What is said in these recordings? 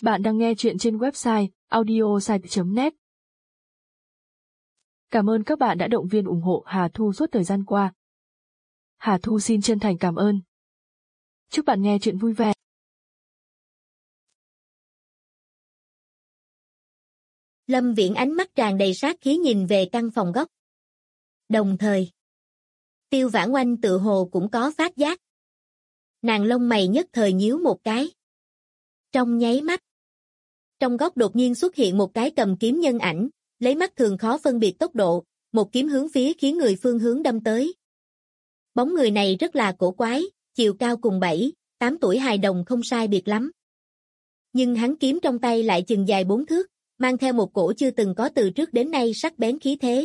Bạn đang nghe chuyện trên website audiosite.net. Cảm ơn các bạn đã động viên ủng hộ Hà Thu suốt thời gian qua. Hà Thu xin chân thành cảm ơn. Chúc bạn nghe chuyện vui vẻ. Lâm Viễn ánh mắt tràn đầy sát khí nhìn về căn phòng góc. Đồng thời, Tiêu Vãn Oanh tự hồ cũng có phát giác. Nàng lông mày nhất thời nhíu một cái. Trong nháy mắt, trong góc đột nhiên xuất hiện một cái cầm kiếm nhân ảnh, lấy mắt thường khó phân biệt tốc độ, một kiếm hướng phía khiến người phương hướng đâm tới. Bóng người này rất là cổ quái, chiều cao cùng 7, 8 tuổi hài đồng không sai biệt lắm. Nhưng hắn kiếm trong tay lại chừng dài 4 thước, mang theo một cổ chưa từng có từ trước đến nay sắc bén khí thế.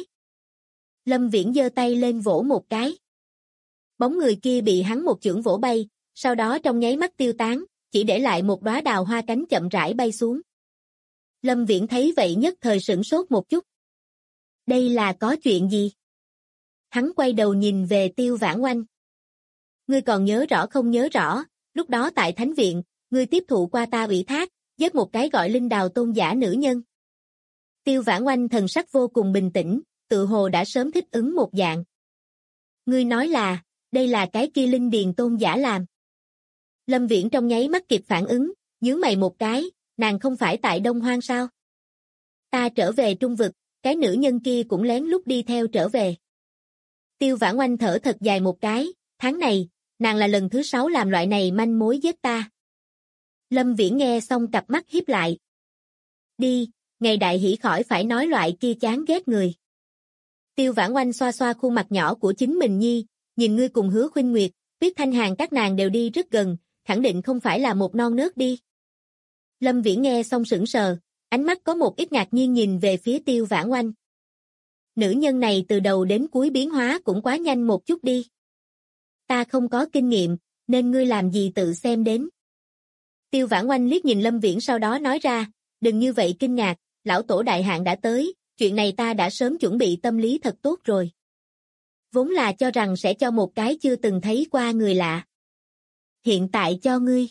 Lâm Viễn giơ tay lên vỗ một cái. Bóng người kia bị hắn một chưởng vỗ bay, sau đó trong nháy mắt tiêu tán, chỉ để lại một đóa đào hoa cánh chậm rãi bay xuống. Lâm Viễn thấy vậy nhất thời sửng sốt một chút. Đây là có chuyện gì? Hắn quay đầu nhìn về Tiêu Vãn Oanh. Ngươi còn nhớ rõ không nhớ rõ, lúc đó tại Thánh Viện, ngươi tiếp thụ qua ta ủy thác, giết một cái gọi Linh Đào tôn giả nữ nhân. Tiêu Vãn Oanh thần sắc vô cùng bình tĩnh, tự hồ đã sớm thích ứng một dạng. Ngươi nói là, đây là cái kia Linh Điền tôn giả làm. Lâm Viễn trong nháy mắt kịp phản ứng, nhướng mày một cái, nàng không phải tại Đông Hoang sao? Ta trở về Trung Vực, cái nữ nhân kia cũng lén lút đi theo trở về. Tiêu Vãn Oanh thở thật dài một cái, tháng này, nàng là lần thứ 6 làm loại này manh mối giết ta. Lâm Viễn nghe xong cặp mắt híp lại. Đi, ngày đại hỉ khỏi phải nói loại kia chán ghét người. Tiêu Vãn Oanh xoa xoa khuôn mặt nhỏ của chính mình nhi, nhìn ngươi cùng Hứa Khuynh Nguyệt, Tuyết Thanh Hàn các nàng đều đi rất gần, khẳng định không phải là một non nớt đi. Lâm Viễn nghe xong sững sờ, ánh mắt có một ít ngạc nhiên nhìn về phía Tiêu Vãn Oanh. Nữ nhân này từ đầu đến cuối biến hóa cũng quá nhanh một chút đi. Ta không có kinh nghiệm, nên ngươi làm gì tự xem đến. Tiêu Vãn Oanh liếc nhìn Lâm Viễn sau đó nói ra, đừng như vậy kinh ngạc, lão tổ đại hạn đã tới, chuyện này ta đã sớm chuẩn bị tâm lý thật tốt rồi. Vốn là cho rằng sẽ cho một cái chưa từng thấy qua người lạ. Hiện tại cho ngươi.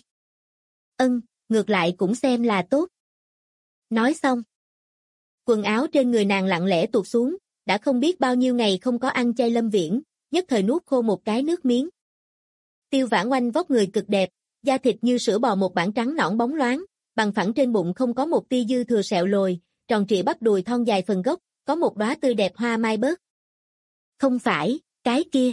Ngược lại cũng xem là tốt. Nói xong. Quần áo trên người nàng lặng lẽ tuột xuống, đã không biết bao nhiêu ngày không có ăn chay Lâm Viễn, nhất thời nuốt khô một cái nước miếng. Tiêu Vãn Oanh vóc người cực đẹp, da thịt như sữa bò một bản trắng nõn bóng loáng, bằng phẳng trên bụng không có một tia dư thừa sẹo lồi, tròn trịa bắp đùi thon dài phần gốc, có một đóa tươi đẹp hoa mai bớt. Không phải, cái kia.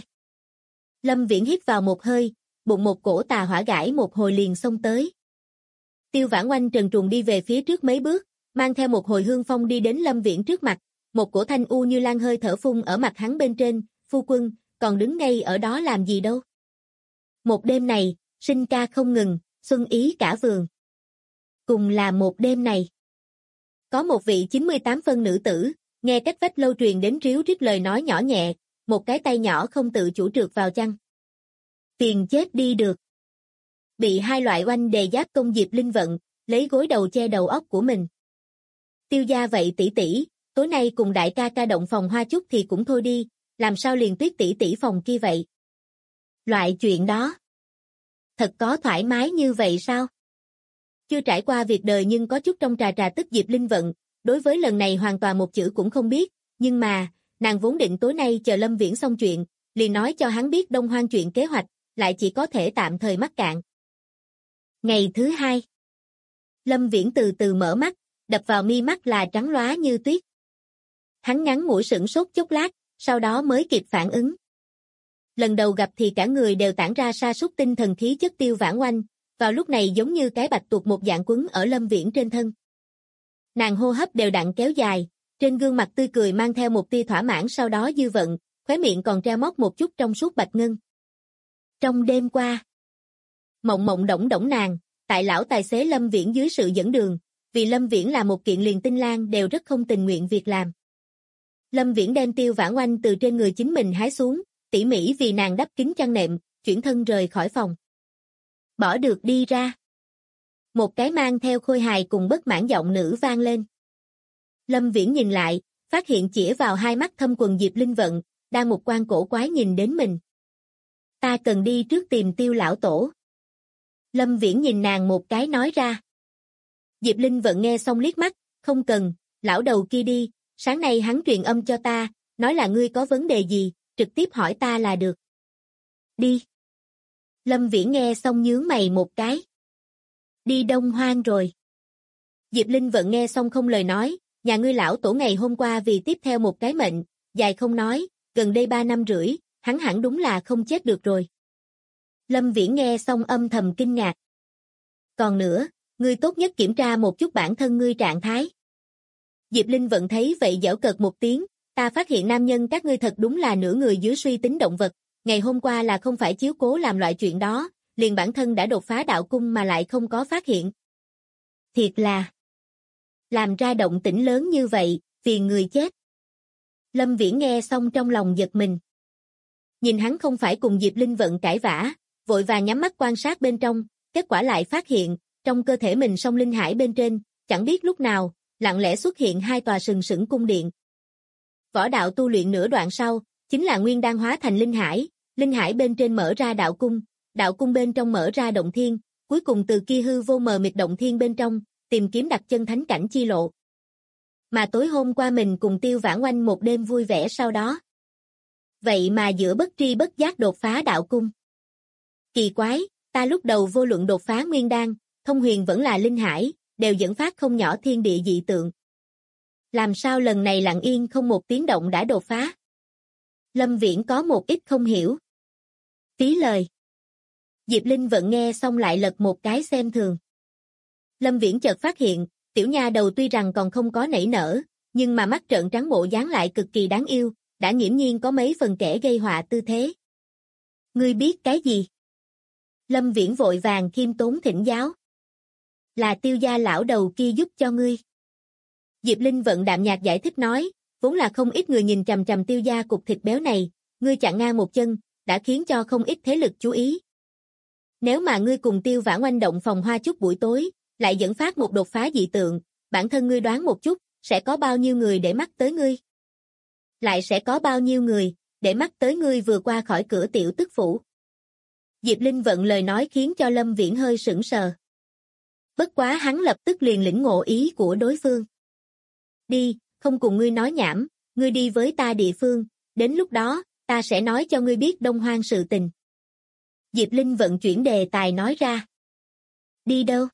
Lâm Viễn hít vào một hơi, bụng một cổ tà hỏa gãi một hồi liền xông tới. Tiêu Vãn Oanh trần truồng đi về phía trước mấy bước, mang theo một hồi hương phong đi đến Lâm Viễn trước mặt, một cổ thanh u như lan hơi thở phun ở mặt hắn bên trên, phu quân, còn đứng ngay ở đó làm gì đâu. Một đêm này, sinh ca không ngừng, xuân ý cả vườn. Cùng là một đêm này. Có một vị 98 phân nữ tử, nghe cách vách lâu truyền đến ríu rít lời nói nhỏ nhẹ, một cái tay nhỏ không tự chủ trượt vào chăn. Tiền chết đi được. Bị hai loại oanh đề giáp công Diệp Linh vận, lấy gối đầu che đầu óc của mình. Tiêu gia vậy tỷ tỷ, tối nay cùng đại ca ca động phòng hoa chút thì cũng thôi đi, làm sao liền Tuyết tỷ tỷ phòng kia vậy? Loại chuyện đó. Thật có thoải mái như vậy sao? Chưa trải qua việc đời nhưng có chút trong trà tức Diệp Linh vận, đối với lần này hoàn toàn một chữ cũng không biết, nhưng mà, nàng vốn định tối nay chờ Lâm Viễn xong chuyện, liền nói cho hắn biết Đông Hoang chuyện kế hoạch, lại chỉ có thể tạm thời mắc cạn. Ngày thứ 2. Lâm Viễn từ từ mở mắt, đập vào mi mắt là trắng lóa như tuyết. Hắn ngắn ngủi sửng sốt chốc lát, sau đó mới kịp phản ứng. Lần đầu gặp thì cả người đều tản ra sa sút tinh thần khí chất Tiêu Vãn Oanh, vào lúc này giống như cái bạch tuộc một dạng quấn ở Lâm Viễn trên thân. Nàng hô hấp đều đặn kéo dài, trên gương mặt tươi cười mang theo một tia thỏa mãn sau đó dư vận, khóe miệng còn treo móc một chút trong suốt bạch ngân. Trong đêm qua, mộng mộng đổng đổng nàng, tại lão tài xế Lâm Viễn dưới sự dẫn đường, vì Lâm Viễn là một kiện liền tinh lang đều rất không tình nguyện việc làm. Lâm Viễn đem Tiêu Vãn Oanh từ trên người chính mình hái xuống, tỉ mỉ vì nàng đắp kín chăn nệm, chuyển thân rời khỏi phòng. Bỏ được đi ra. Một cái mang theo khôi hài cùng bất mãn giọng nữ vang lên. Lâm Viễn nhìn lại, phát hiện chĩa vào hai mắt thâm quần Diệp Linh vận, đang một quan cổ quái nhìn đến mình. Ta cần đi trước tìm Tiêu lão tổ. Lâm Viễn nhìn nàng một cái nói ra. Diệp Linh Vận nghe xong liếc mắt, không cần, lão đầu kia đi, sáng nay hắn truyền âm cho ta, nói là ngươi có vấn đề gì, trực tiếp hỏi ta là được. Đi. Lâm Viễn nghe xong nhướng mày một cái. Đi Đông Hoang rồi. Diệp Linh Vận nghe xong không lời nói, nhà ngươi lão tổ ngày hôm qua vì tiếp theo một cái mệnh, dài không nói, gần đây 3 năm rưỡi, hắn hẳn đúng là không chết được rồi. Lâm Viễn nghe xong âm thầm kinh ngạc. Còn nữa, ngươi tốt nhất kiểm tra một chút bản thân ngươi trạng thái. Diệp Linh Vận thấy vậy giễu cợt một tiếng, ta phát hiện nam nhân các ngươi thật đúng là nửa người dưới suy tính động vật, ngày hôm qua là không phải chiếu cố làm loại chuyện đó, liền bản thân đã đột phá đạo cung mà lại không có phát hiện. Thiệt là làm ra động tĩnh lớn như vậy, phiền người chết. Lâm Viễn nghe xong trong lòng giật mình. Nhìn hắn không phải cùng Diệp Linh Vận cãi vã, vội vàng nhắm mắt quan sát bên trong, kết quả lại phát hiện, trong cơ thể mình song linh hải bên trên, chẳng biết lúc nào, lặng lẽ xuất hiện 2 tòa sừng sững cung điện. Võ đạo tu luyện nửa đoạn sau, chính là nguyên đan hóa thành linh hải bên trên mở ra đạo cung bên trong mở ra động thiên, cuối cùng từ kia hư vô mờ mịt động thiên bên trong, tìm kiếm đặt chân thánh cảnh chi lộ. Mà tối hôm qua mình cùng Tiêu Vãn Oanh một đêm vui vẻ sau đó. Vậy mà giữa bất tri bất giác đột phá đạo cung. Kỳ quái, ta lúc đầu vô luận đột phá nguyên đan, thông huyền vẫn là linh hải, đều dẫn phát không nhỏ thiên địa dị tượng. Làm sao lần này lặng yên không một tiếng động đã đột phá? Lâm Viễn có một ít không hiểu. Phí lời. Diệp Linh Vận nghe xong lại lật một cái xem thường. Lâm Viễn chợt phát hiện, tiểu nha đầu tuy rằng còn không có nảy nở, nhưng mà mắt trợn trắng bộ dáng lại cực kỳ đáng yêu, đã nghiễm nhiên có mấy phần kẻ gây họa tư thế. Ngươi biết cái gì? Lâm Viễn vội vàng khiêm tốn thỉnh giáo. Là Tiêu gia lão đầu kia giúp cho ngươi. Diệp Linh Vận đạm nhạt giải thích nói, vốn là không ít người nhìn chằm chằm Tiêu gia cục thịt béo này, ngươi chặn ngang một chân, đã khiến cho không ít thế lực chú ý. Nếu mà ngươi cùng Tiêu Vãn Oanh động phòng hoa chút buổi tối, lại dẫn phát một đột phá dị tượng, bản thân ngươi đoán một chút, sẽ có bao nhiêu người để mắt tới ngươi? Lại sẽ có bao nhiêu người để mắt tới ngươi vừa qua khỏi cửa tiểu tức phủ? Diệp Linh Vận lời nói khiến cho Lâm Viễn hơi sững sờ. Bất quá hắn lập tức liền lĩnh ngộ ý của đối phương. Đi, không cùng ngươi nói nhảm, ngươi đi với ta địa phương, đến lúc đó, ta sẽ nói cho ngươi biết Đông Hoang sự tình. Diệp Linh Vận chuyển đề tài nói ra. Đi đâu?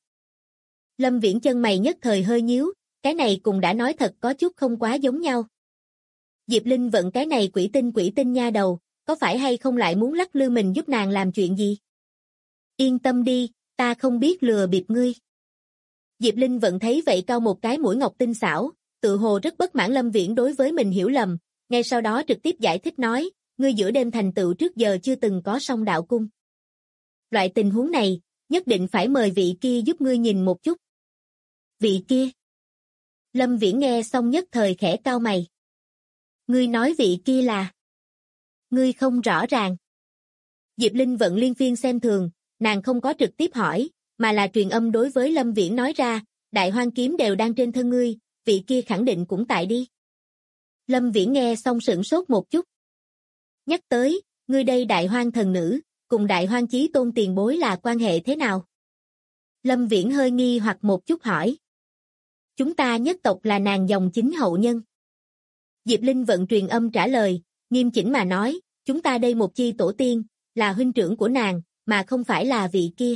Lâm Viễn chân mày nhất thời hơi nhíu, cái này cùng đã nói thật có chút không quá giống nhau. Diệp Linh Vận cái này quỷ tinh nha đầu, có phải hay không lại muốn lắc lư mình giúp nàng làm chuyện gì? Yên tâm đi, ta không biết lừa bịp ngươi. Diệp Linh Vận thấy vậy cau một cái mũi ngọc tinh xảo, tự hồ rất bất mãn Lâm Viễn đối với mình hiểu lầm, ngay sau đó trực tiếp giải thích nói, ngươi giữa đêm thành tựu trước giờ chưa từng có song đạo cung. Loại tình huống này, nhất định phải mời vị kia giúp ngươi nhìn một chút. Vị kia? Lâm Viễn nghe xong nhất thời khẽ cau mày. Ngươi nói vị kia là? Ngươi không rõ ràng. Diệp Linh Vận liên phiên xem thường, nàng không có trực tiếp hỏi, mà là truyền âm đối với Lâm Viễn nói ra, đại hoang kiếm đều đang trên thân ngươi, vị kia khẳng định cũng tại đi. Lâm Viễn nghe xong sửng sốt một chút. Nhắc tới, ngươi đây đại hoang thần nữ, cùng đại hoang chí tôn tiền bối là quan hệ thế nào? Lâm Viễn hơi nghi hoặc một chút hỏi. Chúng ta nhất tộc là nàng dòng chính hậu nhân. Diệp Linh Vận truyền âm trả lời, nghiêm chỉnh mà nói, chúng ta đây một chi tổ tiên, là huynh trưởng của nàng, mà không phải là vị kia.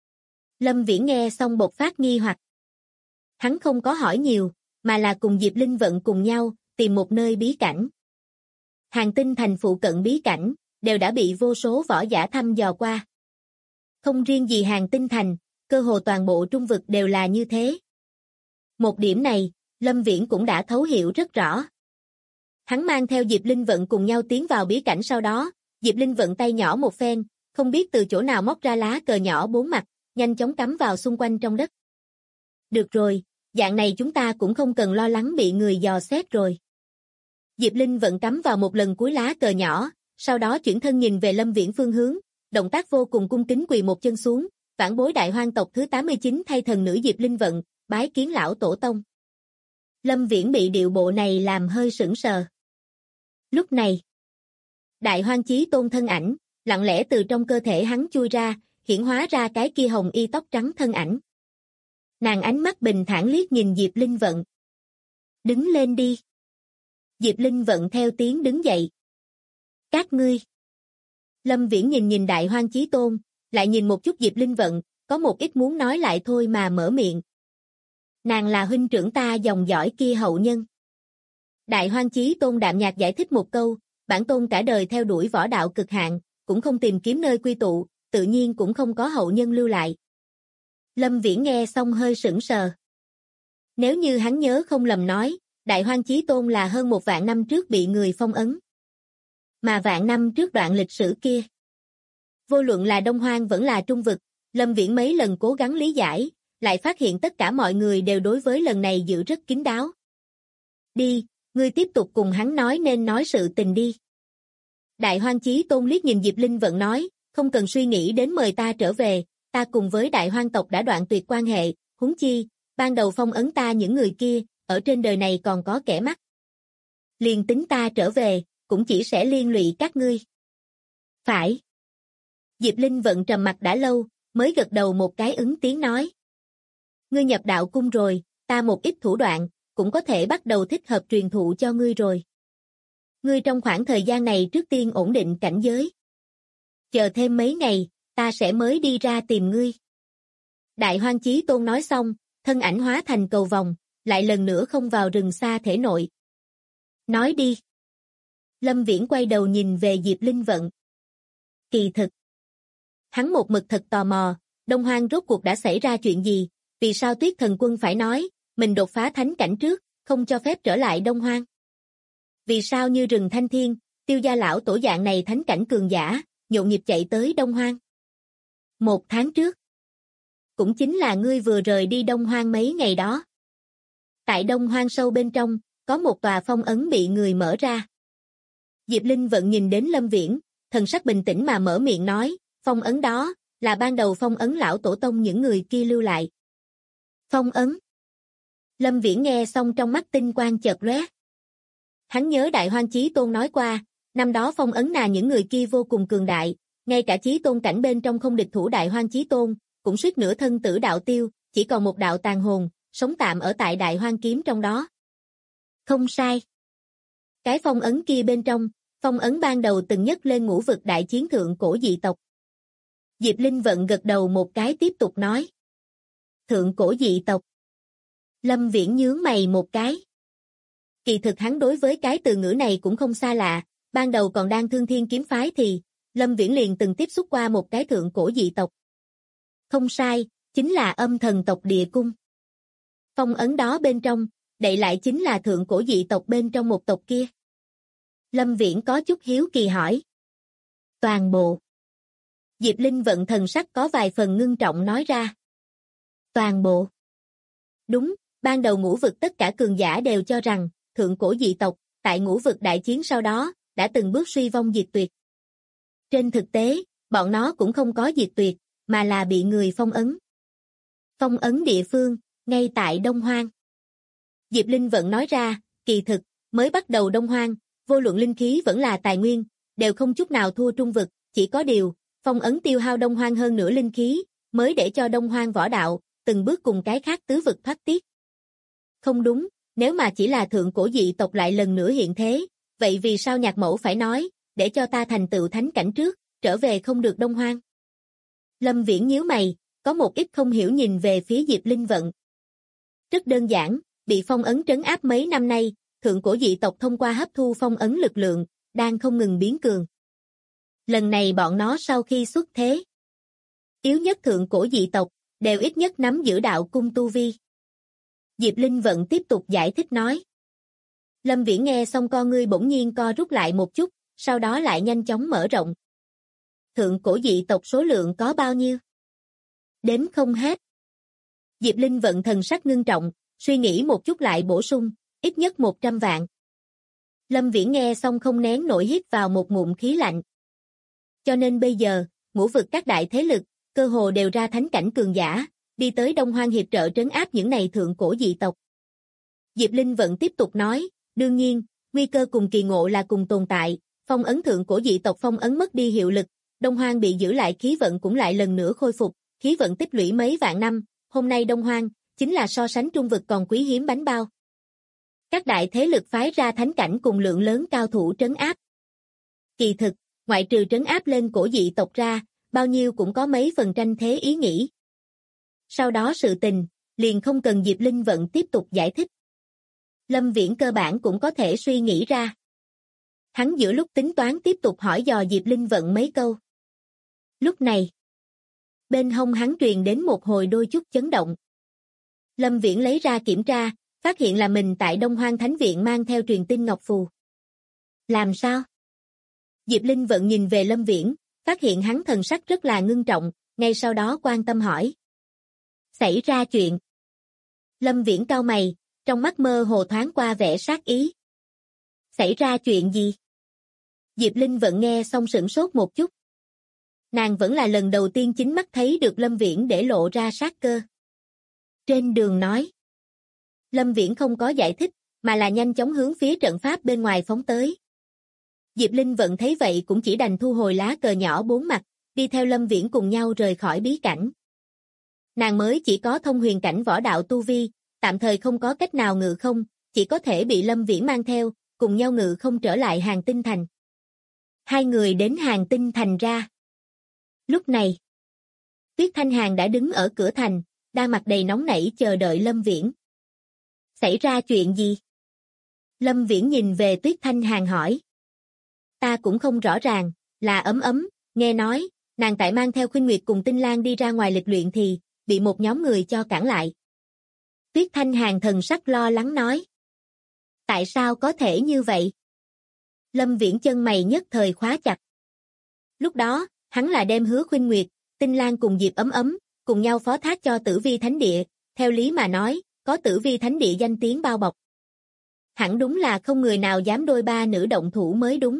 Lâm Viễn nghe xong bộc phát nghi hoặc. Hắn không có hỏi nhiều, mà là cùng Diệp Linh Vận cùng nhau, tìm một nơi bí cảnh. Hàng Tinh thành phụ cận bí cảnh, đều đã bị vô số võ giả thăm dò qua. Không riêng gì Hàng Tinh thành, cơ hồ toàn bộ trung vực đều là như thế. Một điểm này, Lâm Viễn cũng đã thấu hiểu rất rõ. Hắn mang theo Diệp Linh Vận cùng nhau tiến vào bí cảnh sau đó, Diệp Linh Vận tay nhỏ một phen, không biết từ chỗ nào móc ra lá cờ nhỏ 4 mặt, nhanh chóng cắm vào xung quanh trong đất. Được rồi, dạng này chúng ta cũng không cần lo lắng bị người dò xét rồi. Diệp Linh Vận cắm vào một lần cuối lá cờ nhỏ, sau đó chuyển thân nhìn về Lâm Viễn phương hướng, động tác vô cùng cung kính quỳ một chân xuống, vãn bối đại hoang tộc thứ 89 thay thần nữ Diệp Linh Vận, bái kiến lão tổ tông. Lâm Viễn bị điệu bộ này làm hơi sững sờ. Lúc này, đại hoang chí tôn thân ảnh, lặng lẽ từ trong cơ thể hắn chui ra, hiển hóa ra cái kia hồng y tóc trắng thân ảnh. Nàng ánh mắt bình thản liếc nhìn Diệp Linh Vận. Đứng lên đi. Diệp Linh Vận theo tiếng đứng dậy. Các ngươi. Lâm Viễn nhìn nhìn Đại Hoang Chí Tôn, lại nhìn một chút Diệp Linh Vận, có một ít muốn nói lại thôi mà mở miệng. Nàng là huynh trưởng ta dòng dõi kia hậu nhân. Đại Hoang Chí Tôn đạm nhạt giải thích một câu, bản tôn cả đời theo đuổi võ đạo cực hạn, cũng không tìm kiếm nơi quy tụ, tự nhiên cũng không có hậu nhân lưu lại. Lâm Viễn nghe xong hơi sững sờ. Nếu như hắn nhớ không lầm nói, Đại Hoang Chí Tôn là hơn 1.000 năm trước bị người phong ấn. Mà vạn năm trước đoạn lịch sử kia. Vô luận là Đông Hoang vẫn là Trung Vực, Lâm Viễn mấy lần cố gắng lý giải, lại phát hiện tất cả mọi người đều đối với lần này giữ rất kín đáo. Đi, ngươi tiếp tục cùng hắn nói nên nói sự tình đi. Đại Hoang Chí Tôn liếc nhìn Diệp Linh Vận nói, không cần suy nghĩ đến mời ta trở về, ta cùng với Đại Hoang tộc đã đoạn tuyệt quan hệ, huống chi, ban đầu phong ấn ta những người kia, ở trên đời này còn có kẻ mắt. Liền tính ta trở về, cũng chỉ sẽ liên lụy các ngươi. Phải. Diệp Linh Vận trầm mặc đã lâu, mới gật đầu một cái ứng tiếng nói. Ngươi nhập đạo cung rồi, ta một ít thủ đoạn, cũng có thể bắt đầu thích hợp truyền thụ cho ngươi rồi. Ngươi trong khoảng thời gian này trước tiên ổn định cảnh giới. Chờ thêm mấy ngày, ta sẽ mới đi ra tìm ngươi. Đại Hoang Chí Tôn nói xong, thân ảnh hóa thành cầu vòng, lại lần nữa không vào rừng xa thể nội. Nói đi. Lâm Viễn quay đầu nhìn về Diệp Linh Vận. Kỳ thực. Hắn một mực thật tò mò, Đông Hoang rốt cuộc đã xảy ra chuyện gì, vì sao Tuyết Thần Quân phải nói, mình đột phá thánh cảnh trước, không cho phép trở lại Đông Hoang. Vì sao như rừng Thanh Thiên, Tiêu gia lão tổ dạng này thánh cảnh cường giả, nhộn nhịp chạy tới Đông Hoang. 1 tháng trước. Cũng chính là ngươi vừa rời đi Đông Hoang mấy ngày đó. Tại Đông Hoang sâu bên trong, có một tòa phong ấn bị người mở ra. Diệp Linh Vận nhìn đến Lâm Viễn, thần sắc bình tĩnh mà mở miệng nói, phong ấn đó, là ban đầu phong ấn lão tổ tông những người kia lưu lại. Phong ấn. Lâm Viễn nghe xong trong mắt tinh quang chợt lóe. Hắn nhớ Đại Hoang Chí Tôn nói qua, năm đó phong ấn những người kia vô cùng cường đại, ngay cả Chí Tôn cảnh bên trong không địch thủ Đại Hoang Chí Tôn, cũng suýt nữa thân tử đạo tiêu, chỉ còn một đạo tàn hồn, sống tạm ở tại Đại Hoang kiếm trong đó. Không sai. Cái phong ấn kia bên trong, phong ấn ban đầu từng nhấc lên ngũ vực đại chiến thượng cổ dị tộc. Diệp Linh Vận gật đầu một cái tiếp tục nói. Thượng cổ dị tộc. Lâm Viễn nhướng mày một cái. Kỳ thực hắn đối với cái từ ngữ này cũng không xa lạ, ban đầu còn đang Thương Thiên kiếm phái thì, Lâm Viễn liền từng tiếp xúc qua một cái thượng cổ dị tộc. Không sai, chính là âm thần tộc Địa Cung. Phong ấn đó bên trong, đậy lại chính là thượng cổ dị tộc bên trong một tộc kia. Lâm Viễn có chút hiếu kỳ hỏi. Toàn bộ. Diệp Linh Vận thần sắc có vài phần ngưng trọng nói ra. Toàn bộ. Đúng, ban đầu ngũ vực tất cả cường giả đều cho rằng, thượng cổ dị tộc, tại ngũ vực đại chiến sau đó, đã từng bước suy vong diệt tuyệt. Trên thực tế, bọn nó cũng không có diệt tuyệt, mà là bị người phong ấn. Phong ấn địa phương, ngay tại Đông Hoang. Diệp Linh Vận nói ra, kỳ thực, mới bắt đầu Đông Hoang, vô luận linh khí vẫn là tài nguyên, đều không chút nào thua Trung vực, chỉ có điều, phong ấn tiêu hao Đông Hoang hơn nửa linh khí, mới để cho Đông Hoang võ đạo, từng bước cùng cái khác tứ vực thoát tiết. Không đúng, nếu mà chỉ là thượng cổ dị tộc lại lần nữa hiện thế, vậy vì sao nhạc mẫu phải nói, để cho ta thành tựu thánh cảnh trước, trở về không được Đông Hoang? Lâm Viễn nhíu mày, có một ít không hiểu nhìn về phía Diệp Linh Vận. Rất đơn giản, bị phong ấn trấn áp mấy năm nay, thượng cổ dị tộc thông qua hấp thu phong ấn lực lượng, đang không ngừng biến cường. Lần này bọn nó sau khi xuất thế, yếu nhất thượng cổ dị tộc, đều ít nhất nắm giữ đạo cung tu vi. Diệp Linh Vận tiếp tục giải thích nói. Lâm Viễn nghe xong con ngươi bỗng nhiên co rút lại một chút, sau đó lại nhanh chóng mở rộng. Thượng cổ dị tộc số lượng có bao nhiêu? Đếm không hết. Diệp Linh Vận thần sắc ngưng trọng, suy nghĩ một chút lại bổ sung, ít nhất 100 vạn. Lâm Viễn nghe xong không nén nổi hít vào một ngụm khí lạnh. Cho nên bây giờ, ngũ vực các đại thế lực, cơ hồ đều ra thánh cảnh cường giả, đi tới Đông Hoang hiệp trợ trấn áp những này thượng cổ dị tộc. Diệp Linh Vận tiếp tục nói, đương nhiên, nguy cơ cùng kỳ ngộ là cùng tồn tại, phong ấn thượng cổ dị tộc phong ấn mất đi hiệu lực, Đông Hoang bị giữ lại khí vận cũng lại lần nữa khôi phục, khí vận tích lũy mấy vạn năm, hôm nay Đông Hoang, chính là so sánh trung vực còn quý hiếm bánh bao. Các đại thế lực phái ra thánh cảnh cùng lượng lớn cao thủ trấn áp. Kỳ thực, ngoại trừ trấn áp lên cổ dị tộc ra, bao nhiêu cũng có mấy phần tranh thế ý nghĩ. Sau đó sự tình, liền không cần Diệp Linh Vận tiếp tục giải thích. Lâm Viễn cơ bản cũng có thể suy nghĩ ra. Hắn giữa lúc tính toán tiếp tục hỏi dò Diệp Linh Vận mấy câu. Lúc này, bên hông hắn truyền đến một hồi đôi chút chấn động. Lâm Viễn lấy ra kiểm tra, phát hiện là mình tại Đông Hoang Thánh Viện mang theo truyền tin ngọc phù. Làm sao? Diệp Linh Vận nhìn về Lâm Viễn, phát hiện hắn thần sắc rất là ngưng trọng, ngay sau đó quan tâm hỏi. Xảy ra chuyện. Lâm Viễn cau mày, trong mắt mơ hồ thoáng qua vẻ sát ý. Xảy ra chuyện gì? Diệp Linh Vận nghe xong sửng sốt một chút. Nàng vẫn là lần đầu tiên chính mắt thấy được Lâm Viễn để lộ ra sát cơ. Trên đường nói. Lâm Viễn không có giải thích, mà là nhanh chóng hướng phía trận pháp bên ngoài phóng tới. Diệp Linh Vận thấy vậy cũng chỉ đành thu hồi lá cờ nhỏ bốn mặt, đi theo Lâm Viễn cùng nhau rời khỏi bí cảnh. Nàng mới chỉ có thông huyền cảnh võ đạo tu vi, tạm thời không có cách nào ngự không, chỉ có thể bị Lâm Viễn mang theo, cùng nhau ngự không trở lại Hàng Tinh Thành. Hai người đến Hàng Tinh Thành ra. Lúc này, Tuyết Thanh Hàn đã đứng ở cửa thành, đang mặt đầy nóng nảy chờ đợi Lâm Viễn. Xảy ra chuyện gì? Lâm Viễn nhìn về Tuyết Thanh Hàn hỏi. Ta cũng không rõ ràng, là ấm, nghe nói, nàng tại mang theo Khuynh Nguyệt cùng Tinh Lan đi ra ngoài lịch luyện thì, bị một nhóm người cho cản lại. Tuyết Thanh Hàn thần sắc lo lắng nói. Tại sao có thể như vậy? Lâm Viễn chân mày nhất thời khóa chặt. Lúc đó, hắn là đem Hứa Khuynh Nguyệt, Tinh Lan cùng Diệp ấm, cùng nhau phó thác cho Tử Vi Thánh Địa, theo lý mà nói, có Tử Vi Thánh Địa danh tiếng bao bọc. Hẳn đúng là không người nào dám đôi ba nữ động thủ mới đúng.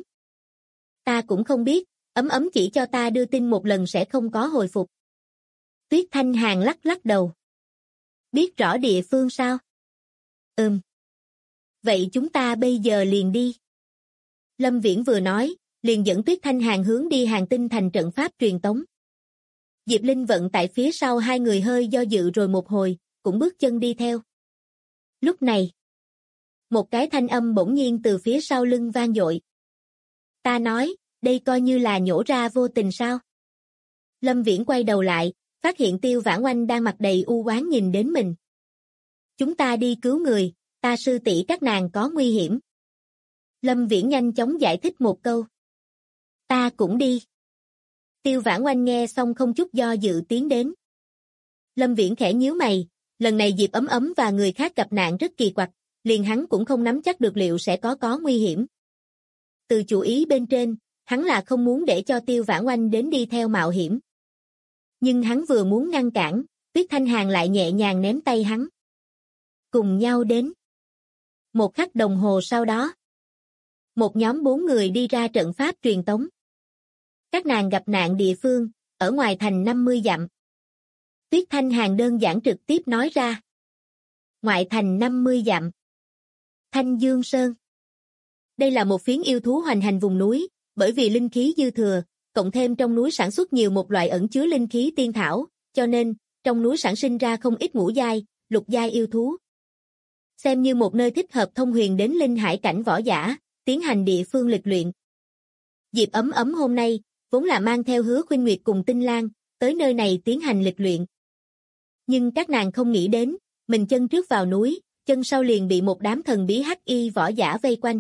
Ta cũng không biết, ấm chỉ cho ta đưa tin một lần sẽ không có hồi phục. Tuyết Thanh Hàn lắc đầu. Biết rõ địa phương sao? Vậy chúng ta bây giờ liền đi. Lâm Viễn vừa nói, liền dẫn Tuyết Thanh Hàn hướng đi Hàng Tinh Thành trận pháp truyền tống. Diệp Linh Vận tại phía sau hai người hơi do dự rồi một hồi, cũng bước chân đi theo. Lúc này, một cái thanh âm bỗng nhiên từ phía sau lưng vang dội. Ta nói, đây coi như là nhổ ra vô tình sao? Lâm Viễn quay đầu lại, phát hiện Tiêu Vãn Oanh đang mặt đầy u oán nhìn đến mình. Chúng ta đi cứu người, ta sư tỷ các nàng có nguy hiểm. Lâm Viễn nhanh chóng giải thích một câu. Ta cũng đi. Tiêu Vãn Oanh nghe xong không chút do dự tiến đến. Lâm Viễn khẽ nhíu mày, lần này Diệp ấm và người khác gặp nạn rất kỳ quặc, liền hắn cũng không nắm chắc được liệu sẽ có nguy hiểm. Từ chủ ý bên trên, hắn là không muốn để cho Tiêu Vãn Oanh đến đi theo mạo hiểm. Nhưng hắn vừa muốn ngăn cản, Tuyết Thanh Hàn lại nhẹ nhàng ném tay hắn. Cùng nhau đến. Một khắc đồng hồ sau đó, một nhóm 4 người đi ra trận pháp truyền tống. Các nàng gặp nạn địa phương, ở ngoài thành 50 dặm. Tuyết Thanh Hàn đơn giản trực tiếp nói ra. Ngoại thành 50 dặm. Thanh Dương Sơn. Đây là một phiến yêu thú hoành hành vùng núi, bởi vì linh khí dư thừa, cộng thêm trong núi sản xuất nhiều một loại ẩn chứa linh khí tiên thảo, cho nên, trong núi sản sinh ra không ít ngũ giai, lục giai yêu thú. Xem như một nơi thích hợp thông huyền đến linh hải cảnh võ giả, tiến hành địa phương lịch luyện. Diệp ấm hôm nay, vốn là mang theo Hứa Khuynh Nguyệt cùng Tinh Lan, tới nơi này tiến hành lịch luyện. Nhưng các nàng không nghĩ đến, mình chân trước vào núi, chân sau liền bị một đám thần bí hắc y võ giả vây quanh.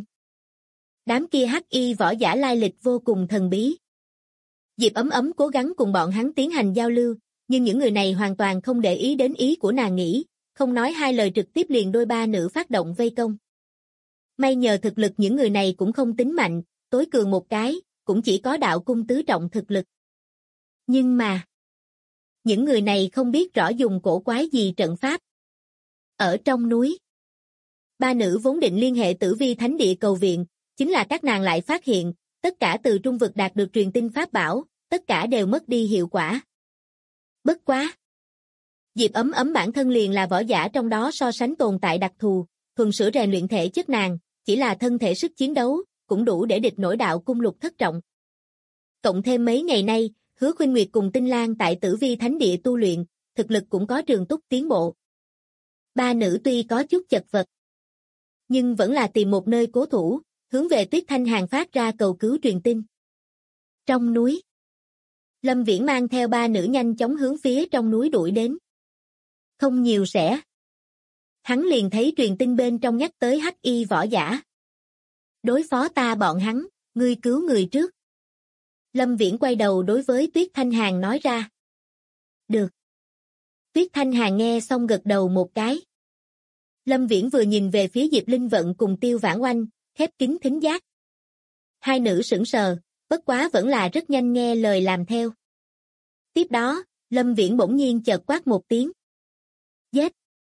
Đám kia hắc y võ giả lai lịch vô cùng thần bí. Diệp ấm cố gắng cùng bọn hắn tiến hành giao lưu, nhưng những người này hoàn toàn không để ý đến ý của nàng nghĩ, không nói hai lời trực tiếp liền đôi ba nữ phát động vây công. May nhờ thực lực những người này cũng không tính mạnh, tối cường một cái, cũng chỉ có đạo cung tứ trọng thực lực. Nhưng mà, những người này không biết rõ dùng cổ quái gì trận pháp. Ở trong núi, ba nữ vốn định liên hệ Tử Vi Thánh Địa cầu viện, chính là các nàng lại phát hiện, tất cả từ trung vực đạt được truyền tin pháp bảo, tất cả đều mất đi hiệu quả. Bất quá! Diệp ấm bản thân liền là võ giả trong đó so sánh tồn tại đặc thù, thuần sửa rèn luyện thể chất nàng, chỉ là thân thể sức chiến đấu, cũng đủ để địch nổi đạo cung lục thất trọng. Cộng thêm mấy ngày nay, Hứa Khuynh Nguyệt cùng Tinh Lan tại Tử Vi Thánh Địa tu luyện, thực lực cũng có trường túc tiến bộ. Ba nữ tuy có chút chật vật, nhưng vẫn là tìm một nơi cố thủ, hướng về Tuyết Thanh Hàn phát ra cầu cứu truyền tin. Trong núi, Lâm Viễn mang theo ba nữ nhanh chóng hướng phía trong núi đuổi đến. Không nhiều sẽ. Hắn liền thấy truyền tin bên trong nhắc tới hắc y võ giả. Đối phó ta bọn hắn, ngươi cứu người trước. Lâm Viễn quay đầu đối với Tuyết Thanh Hàn nói ra. Được. Tuyết Thanh Hàn nghe xong gật đầu một cái. Lâm Viễn vừa nhìn về phía Diệp Linh Vận cùng Tiêu Vãn Oanh, khép kín thính giác. Hai nữ sững sờ, bất quá vẫn là rất nhanh nghe lời làm theo. Tiếp đó, Lâm Viễn bỗng nhiên chợt quát một tiếng. Giết!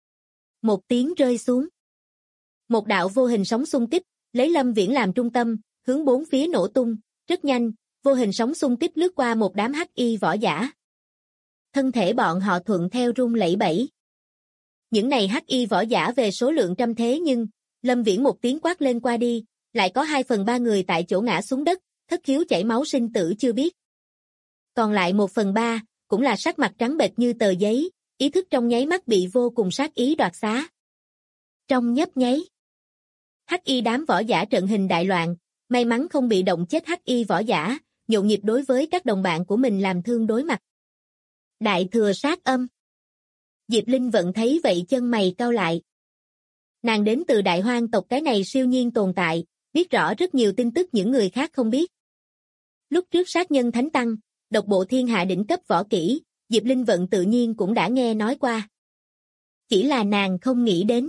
Một tiếng rơi xuống. Một đạo vô hình sóng xung kích, lấy Lâm Viễn làm trung tâm, hướng bốn phía nổ tung, rất nhanh, vô hình sóng xung kích lướt qua một đám hắc y võ giả. Thân thể bọn họ thuận theo rung lẩy bẩy. Những này hắc y võ giả về số lượng trăm thế nhưng, Lâm Viễn một tiếng quát lên qua đi, lại có 2/3 người tại chỗ ngã xuống đất, thất khiếu chảy máu sinh tử chưa biết. Còn lại 1/3, cũng là sắc mặt trắng bệch như tờ giấy, ý thức trong nháy mắt bị vô cùng sát ý đoạt xá. Trong nhấp nháy, hắc y đám võ giả trận hình đại loạn, may mắn không bị động chết hắc y võ giả, nhộn nhịp đối với các đồng bạn của mình làm thương đối mặt. Đại thừa sát âm. Diệp Linh Vận thấy vậy chân mày cau lại. Nàng đến từ Đại Hoang tộc, cái này siêu nhiên tồn tại, biết rõ rất nhiều tin tức những người khác không biết. Lúc trước sát nhân thánh tăng, độc bộ thiên hạ đỉnh cấp võ kỹ, Diệp Linh Vận tự nhiên cũng đã nghe nói qua. Chỉ là nàng không nghĩ đến.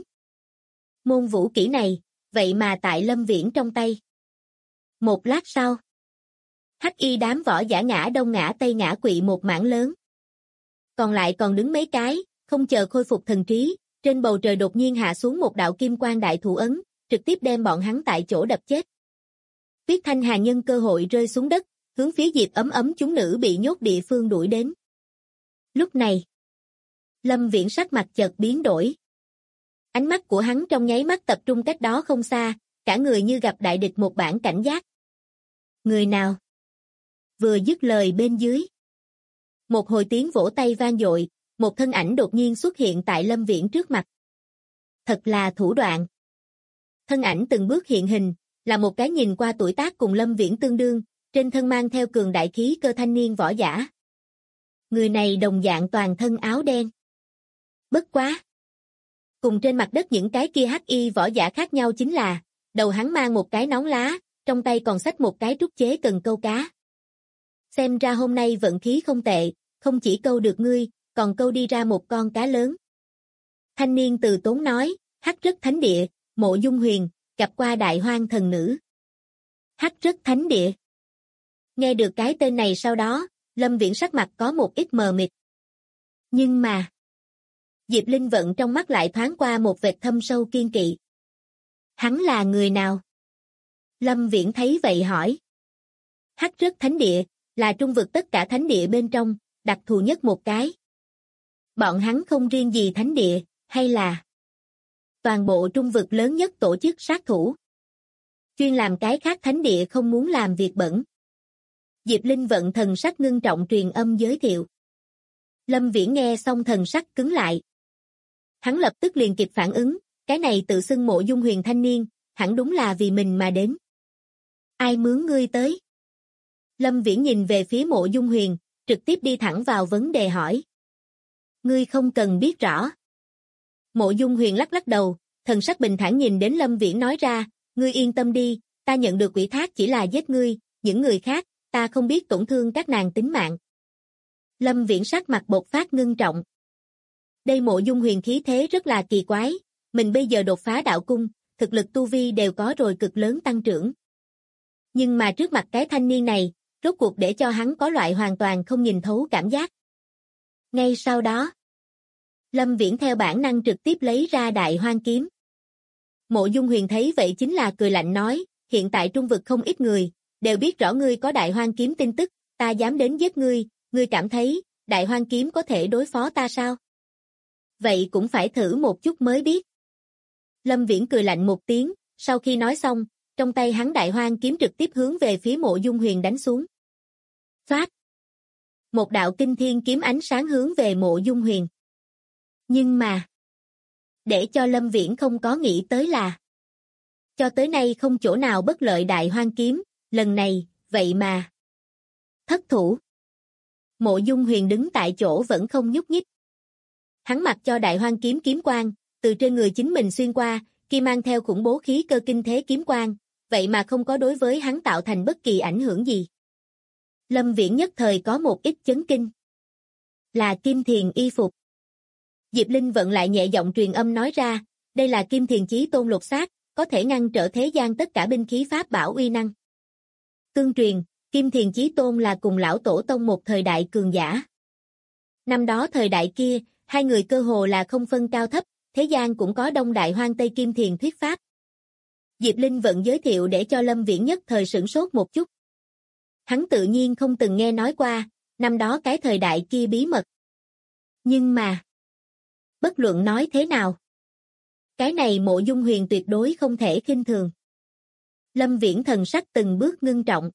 Môn vũ kỹ này, vậy mà tại Lâm Viễn trong tay. Một lát sau, hắc y đám võ giả ngã đông ngã tây ngã quỵ một mảng lớn. Còn lại còn đứng mấy cái, không chờ khôi phục thần trí, trên bầu trời đột nhiên hạ xuống một đạo kim quang đại thủ ấn, trực tiếp đem bọn hắn tại chỗ đập chết. Tuyết Thanh Hàn nhân cơ hội rơi xuống đất, hướng phía Diệp Ấm Ấm chúng nữ bị nhốt địa phương đuổi đến. Lúc này, Lâm Viễn sắc mặt chợt biến đổi. Ánh mắt của hắn trong nháy mắt tập trung cách đó không xa, cả người như gặp đại địch một bản cảnh giác. Người nào? Vừa dứt lời bên dưới. Một hồi tiếng vỗ tay vang dội, một thân ảnh đột nhiên xuất hiện tại Lâm Viễn trước mặt. Thật là thủ đoạn. Thân ảnh từng bước hiện hình, là một cái nhìn qua tuổi tác cùng Lâm Viễn tương đương, trên thân mang theo cường đại khí cơ thanh niên võ giả. Người này đồng dạng toàn thân áo đen. Bất quá. Cùng trên mặt đất những cái kia hắc y võ giả khác nhau chính là, đầu hắn mang một cái nón lá, trong tay còn xách một cái trúc chế cần câu cá. Xem ra hôm nay vận khí không tệ, không chỉ câu được ngươi, còn câu đi ra một con cá lớn. Thanh niên từ tốn nói, Hắc Rất Thánh Địa, Mộ Dung Huyền, gặp qua Đại Hoang thần nữ. Hắc Rất Thánh Địa. Nghe được cái tên này sau đó, Lâm Viễn sắc mặt có một ít mờ mịt. Nhưng mà, Diệp Linh Vận trong mắt lại thoáng qua một vệt thâm sâu kiên kỵ. Hắn là người nào? Lâm Viễn thấy vậy hỏi. Hắc Rất Thánh Địa, là trung vực tất cả thánh địa bên trong, đặc thù nhất một cái. Bọn hắn không riêng gì thánh địa, hay là toàn bộ trung vực lớn nhất tổ chức sát thủ. Chuyên làm cái khác thánh địa không muốn làm việc bẩn. Diệp Linh Vận thần sắc ngưng trọng truyền âm giới thiệu. Lâm Viễn nghe xong thần sắc cứng lại. Hắn lập tức liền kịp phản ứng, cái này tự xưng Mộ Dung Huyền thanh niên, hẳn đúng là vì mình mà đến. Ai mướn ngươi tới? Lâm Viễn nhìn về phía Mộ Dung Huyền, trực tiếp đi thẳng vào vấn đề hỏi. Ngươi không cần biết rõ. Mộ Dung Huyền lắc lắc đầu, thần sắc bình thản nhìn đến Lâm Viễn nói ra, ngươi yên tâm đi, ta nhận được ủy thác chỉ là giết ngươi, những người khác, ta không biết tổn thương các nàng tính mạng. Lâm Viễn sắc mặt bộc phát ngưng trọng. Đây Mộ Dung Huyền khí thế rất là kỳ quái, mình bây giờ đột phá đạo cung, thực lực tu vi đều có rồi cực lớn tăng trưởng. Nhưng mà trước mặt cái thanh niên này, rốt cuộc để cho hắn có loại hoàn toàn không nhìn thấu cảm giác. Ngay sau đó, Lâm Viễn theo bản năng trực tiếp lấy ra Đại Hoang kiếm. Mộ Dung Huyền thấy vậy chính là cười lạnh nói, hiện tại trung vực không ít người, đều biết rõ ngươi có Đại Hoang kiếm tin tức, ta dám đến giết ngươi, ngươi cảm thấy, Đại Hoang kiếm có thể đối phó ta sao? Vậy cũng phải thử một chút mới biết. Lâm Viễn cười lạnh một tiếng, sau khi nói xong, trong tay hắn Đại Hoang kiếm trực tiếp hướng về phía Mộ Dung Huyền đánh xuống. Phát! Một đạo kinh thiên kiếm ánh sáng hướng về Mộ Dung Huyền. Nhưng mà, Để cho Lâm Viễn không có nghĩ tới là cho tới nay không chỗ nào bất lợi Đại Hoang kiếm, lần này, vậy mà thất thủ. Mộ Dung Huyền đứng tại chỗ vẫn không nhúc nhích. Hắn mặc cho Đại Hoang kiếm kiếm quang, từ trên người chính mình xuyên qua, khi mang theo khủng bố khí cơ kinh thế kiếm quang, vậy mà không có đối với hắn tạo thành bất kỳ ảnh hưởng gì. Lâm Viễn nhất thời có một ít chấn kinh. Là Kim Thiền y phục. Diệp Linh Vận lại nhẹ giọng truyền âm nói ra, đây là Kim Thiền Chí Tôn lột xác, có thể ngăn trở thế gian tất cả binh khí pháp bảo uy năng. Tương truyền, Kim Thiền Chí Tôn là cùng lão tổ tông một thời đại cường giả. Năm đó thời đại kia, hai người cơ hồ là không phân cao thấp, thế gian cũng có đông đại hoang Tây Kim Thiền thuyết pháp. Diệp Linh Vận giới thiệu để cho Lâm Viễn nhất thời sửng sốt một chút. Hắn tự nhiên không từng nghe nói qua, năm đó cái thời đại kia bí mật. Nhưng mà, bất luận nói thế nào, cái này Mộ Dung Huyền tuyệt đối không thể khinh thường. Lâm Viễn thần sắc từng bước ngưng trọng.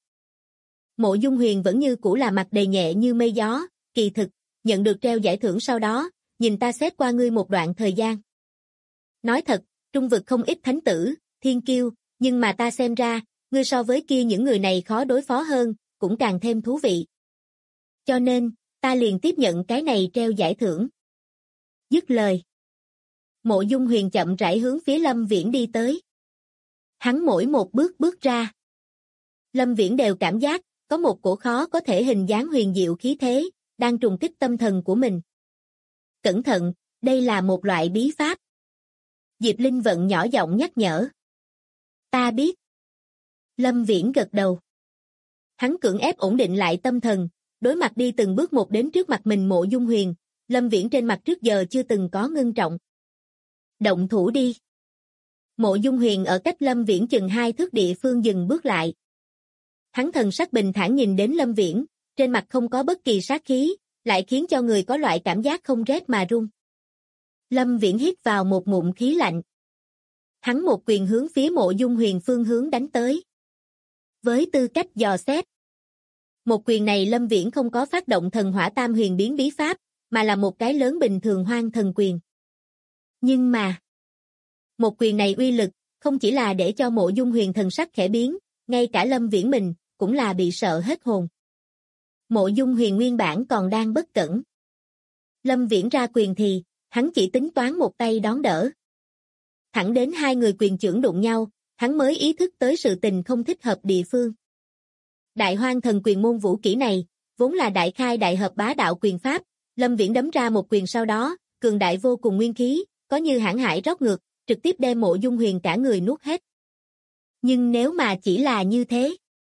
Mộ Dung Huyền vẫn như cũ là mặt đầy nhẹ như mây gió, kỳ thực, nhận được treo giải thưởng sau đó, nhìn ta xét qua ngươi một đoạn thời gian. Nói thật, trung vực không ít thánh tử, thiên kiêu, nhưng mà ta xem ra, ngươi so với kia những người này khó đối phó hơn, cũng càng thêm thú vị. Cho nên, ta liền tiếp nhận cái này treo giải thưởng. Dứt lời. Mộ Dung Huyền chậm rãi hướng phía Lâm Viễn đi tới. Hắn mỗi một bước bước ra. Lâm Viễn đều cảm giác, có một cổ khó có thể hình dáng huyền diệu khí thế, đang trùng kích tâm thần của mình. Cẩn thận, đây là một loại bí pháp. Diệp Linh Vận nhỏ giọng nhắc nhở. Ta biết. Lâm Viễn gật đầu. Hắn cưỡng ép ổn định lại tâm thần, đối mặt đi từng bước một đến trước mặt mình Mộ Dung Huyền, Lâm Viễn trên mặt trước giờ chưa từng có ngưng trọng. Động thủ đi. Mộ Dung Huyền ở cách Lâm Viễn chừng 2 thước địa phương dừng bước lại. Hắn thần sắc bình thản nhìn đến Lâm Viễn, trên mặt không có bất kỳ sát khí, lại khiến cho người có loại cảm giác không rét mà run. Lâm Viễn hít vào một ngụm khí lạnh. Hắn một quyền hướng phía Mộ Dung Huyền phương hướng đánh tới. Với tư cách dò xét, một quyền này Lâm Viễn không có phát động thần hỏa tam huyền biến bí pháp, mà là một cái lớn bình thường hoang thần quyền. Nhưng mà, một quyền này uy lực, không chỉ là để cho Mộ Dung Huyền thần sắc khẽ biến, ngay cả Lâm Viễn mình, cũng là bị sợ hết hồn. Mộ Dung Huyền nguyên bản còn đang bất cẩn. Lâm Viễn ra quyền thì, hắn chỉ tính toán một tay đón đỡ. Thẳng đến hai người quyền chưởng đụng nhau, hắn mới ý thức tới sự tình không thích hợp địa phương. Đại Hoang thần quyền môn vũ kỹ này, vốn là đại khai đại hợp bá đạo quyền pháp, Lâm Viễn đấm ra một quyền sau đó, cường đại vô cùng nguyên khí, có như hãn hải rót ngược, trực tiếp đem Mộ Dung Huyền cả người nuốt hết. Nhưng nếu mà chỉ là như thế,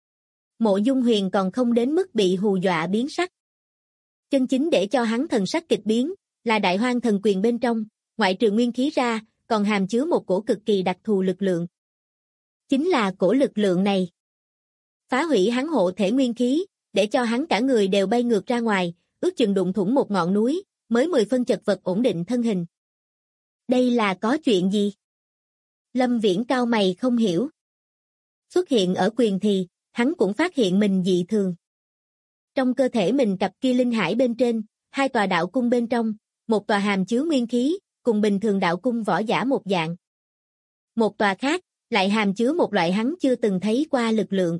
Mộ Dung Huyền còn không đến mức bị hù dọa biến sắc. Chân chính để cho hắn thần sắc kịch biến, là Đại Hoang thần quyền bên trong, ngoại trừ nguyên khí ra, còn hàm chứa một cổ cực kỳ đặc thù lực lượng. Chính là cổ lực lượng này phá hủy hắn hộ thể nguyên khí, để cho hắn cả người đều bay ngược ra ngoài, ước chừng đụng thủng một ngọn núi, mới 10 phân chật vật ổn định thân hình. Đây là có chuyện gì? Lâm Viễn cau mày không hiểu. Xuất hiện ở quyền thì, hắn cũng phát hiện mình dị thường. Trong cơ thể mình cặp kia linh hải bên trên, 2 tòa đạo cung bên trong, một tòa hàm chứa nguyên khí, cùng bình thường đạo cung võ giả một dạng. Một tòa khác, lại hàm chứa một loại hắn chưa từng thấy qua lực lượng.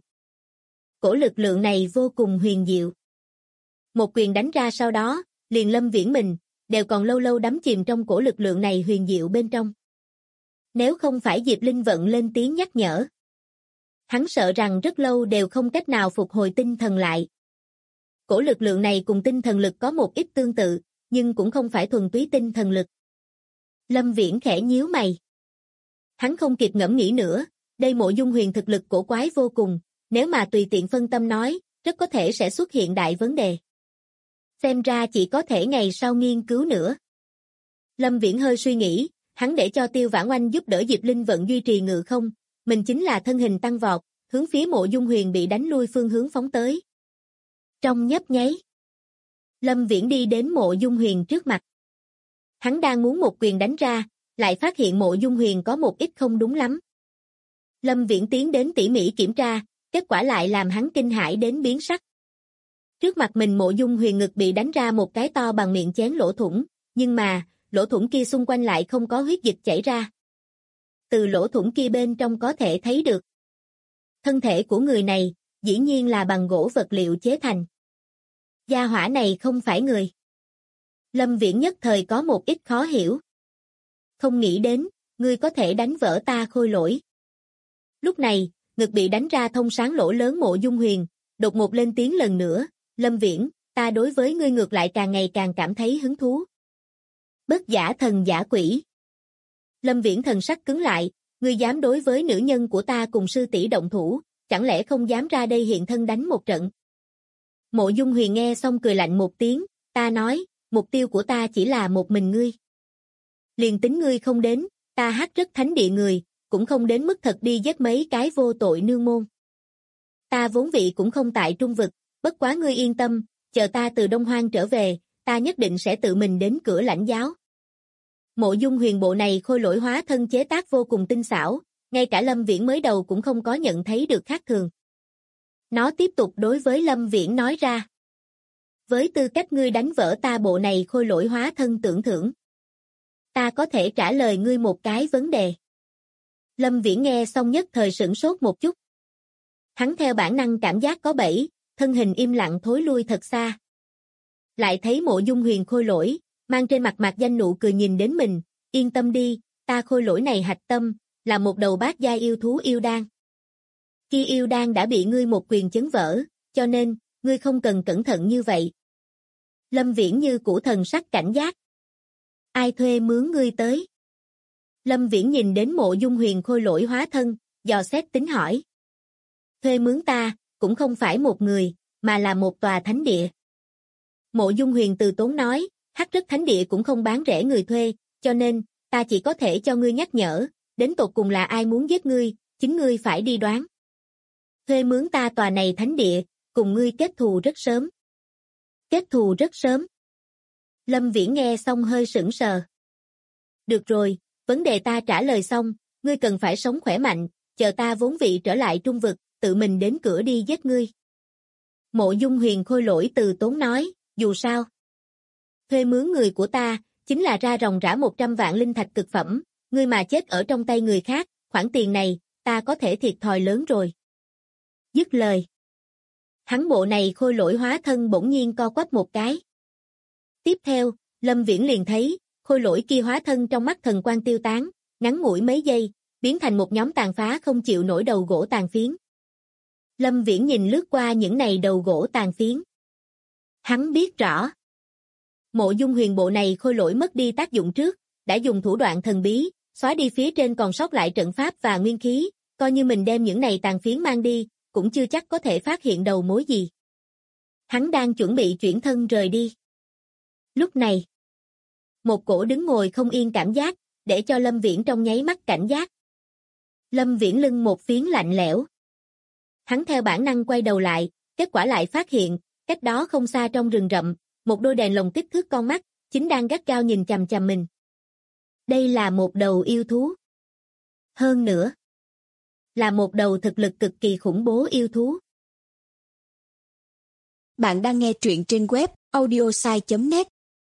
Cổ lực lượng này vô cùng huyền diệu. Một quyền đánh ra sau đó, liền Lâm Viễn mình, đều còn lâu lâu đắm chìm trong cổ lực lượng này huyền diệu bên trong. Nếu không phải Diệp Linh Vận lên tiếng nhắc nhở, hắn sợ rằng rất lâu đều không cách nào phục hồi tinh thần lại. Cổ lực lượng này cùng tinh thần lực có một ít tương tự, nhưng cũng không phải thuần túy tinh thần lực. Lâm Viễn khẽ nhíu mày. Hắn không kịp ngẫm nghĩ nữa, đây Mộ Dung Huyền thực lực cổ quái vô cùng, nếu mà tùy tiện phân tâm nói, rất có thể sẽ xuất hiện đại vấn đề. Xem ra chỉ có thể ngày sau nghiên cứu nữa. Lâm Viễn hơi suy nghĩ, hắn để cho Tiêu Vãn Oanh giúp đỡ Diệp Linh Vận duy trì ngự không, mình chính là thân hình tăng vọt, hướng phía Mộ Dung Huyền bị đánh lui phương hướng phóng tới. Trong nhấp nháy, Lâm Viễn đi đến Mộ Dung Huyền trước mặt. Hắn đang muốn một quyền đánh ra, lại phát hiện Mộ Dung Huyền có một ít không đúng lắm. Lâm Viễn tiến đến tỉ mỉ kiểm tra, kết quả lại làm hắn kinh hãi đến biến sắc. Trước mặt mình Mộ Dung Huyền ngực bị đánh ra một cái to bằng miệng chén lỗ thủng, nhưng mà, lỗ thủng kia xung quanh lại không có huyết dịch chảy ra. Từ lỗ thủng kia bên trong có thể thấy được. Thân thể của người này, dĩ nhiên là bằng gỗ vật liệu chế thành. Gia hỏa này không phải người. Lâm Viễn nhất thời có một ít khó hiểu. Không nghĩ đến, ngươi có thể đánh vỡ ta khôi lỗi. Lúc này, ngực bị đánh ra thông sáng lỗ lớn Mộ Dung Huyền, đột ngột lên tiếng lần nữa, Lâm Viễn, ta đối với ngươi ngược lại càng ngày càng cảm thấy hứng thú. Bất giả thần giả quỷ. Lâm Viễn thần sắc cứng lại, ngươi dám đối với nữ nhân của ta cùng sư tỷ động thủ, chẳng lẽ không dám ra đây hiện thân đánh một trận. Mộ Dung Huyền nghe xong cười lạnh một tiếng, ta nói, mục tiêu của ta chỉ là một mình ngươi. Liền tính ngươi không đến, ta hát rất thánh địa người, cũng không đến mức thật đi giết mấy cái vô tội nương môn. Ta vốn vị cũng không tại trung vực, bất quá ngươi yên tâm, chờ ta từ Đông Hoang trở về, ta nhất định sẽ tự mình đến cửa lãnh giáo. Mộ Dung Huyền bộ này khôi lỗi hóa thân chế tác vô cùng tinh xảo, ngay cả Lâm Viễn mới đầu cũng không có nhận thấy được khác thường. Nó tiếp tục đối với Lâm Viễn nói ra. Với tư cách ngươi đánh vỡ ta bộ này khôi lỗi hóa thân tưởng thưởng. Ta có thể trả lời ngươi một cái vấn đề. Lâm Viễn nghe xong nhất thời sửng sốt một chút. Hắn theo bản năng cảm giác có bẫy, thân hình im lặng thối lui thật xa. Lại thấy Mộ Dung Huyền khôi lỗi, mang trên mặt mạc danh nụ cười nhìn đến mình, yên tâm đi, ta khôi lỗi này hạch tâm, là một đầu bát giai yêu thú yêu đan. Khi yêu đan đã bị ngươi một quyền chấn vỡ, cho nên, ngươi không cần cẩn thận như vậy. Lâm Viễn như cũ thần sắc cảnh giác. Ai thuê mướn ngươi tới? Lâm Viễn nhìn đến Mộ Dung Huyền khôi lỗi hóa thân, dò xét tính hỏi. Thuê mướn ta, cũng không phải một người, mà là một tòa thánh địa. Mộ Dung Huyền từ tốn nói, hắc rất thánh địa cũng không bán rẻ người thuê, cho nên, ta chỉ có thể cho ngươi nhắc nhở, đến tột cùng là ai muốn giết ngươi, chính ngươi phải đi đoán. Thuê mướn ta tòa này thánh địa, cùng ngươi kết thù rất sớm. Kết thù rất sớm. Lâm Viễn nghe xong hơi sững sờ. Được rồi, vấn đề ta trả lời xong, ngươi cần phải sống khỏe mạnh, chờ ta vốn vị trở lại trung vực, tự mình đến cửa đi giết ngươi. Mộ Dung Huyền khôi lỗi từ tốn nói, dù sao. Thuê mướn người của ta, chính là ra ròng rã 100 vạn linh thạch cực phẩm, ngươi mà chết ở trong tay người khác, khoản tiền này, ta có thể thiệt thòi lớn rồi. Dứt lời. Hắn bộ này khôi lỗi hóa thân bỗng nhiên co quắp một cái. Tiếp theo, Lâm Viễn liền thấy, khôi lỗi kia hóa thân trong mắt thần quang tiêu tán, ngắn ngủi mấy giây, biến thành một nhóm tàn phá không chịu nổi đầu gỗ tàn phiến. Lâm Viễn nhìn lướt qua những này đầu gỗ tàn phiến. Hắn biết rõ. Mộ Dung Huyền bộ này khôi lỗi mất đi tác dụng trước, đã dùng thủ đoạn thần bí, xóa đi phía trên còn sót lại trận pháp và nguyên khí, coi như mình đem những này tàn phiến mang đi, cũng chưa chắc có thể phát hiện đầu mối gì. Hắn đang chuẩn bị chuyển thân rời đi. Lúc này, một cổ đứng ngồi không yên cảm giác, để cho Lâm Viễn trong nháy mắt cảnh giác. Lâm Viễn lưng một phiến lạnh lẽo. Hắn theo bản năng quay đầu lại, kết quả lại phát hiện, cách đó không xa trong rừng rậm, một đôi đèn lồng kích thước con mắt, chính đang gắt gao nhìn chằm chằm mình. Đây là một đầu yêu thú. Hơn nữa, là một đầu thực lực cực kỳ khủng bố yêu thú. Bạn đang nghe truyện trên web audiosai.net.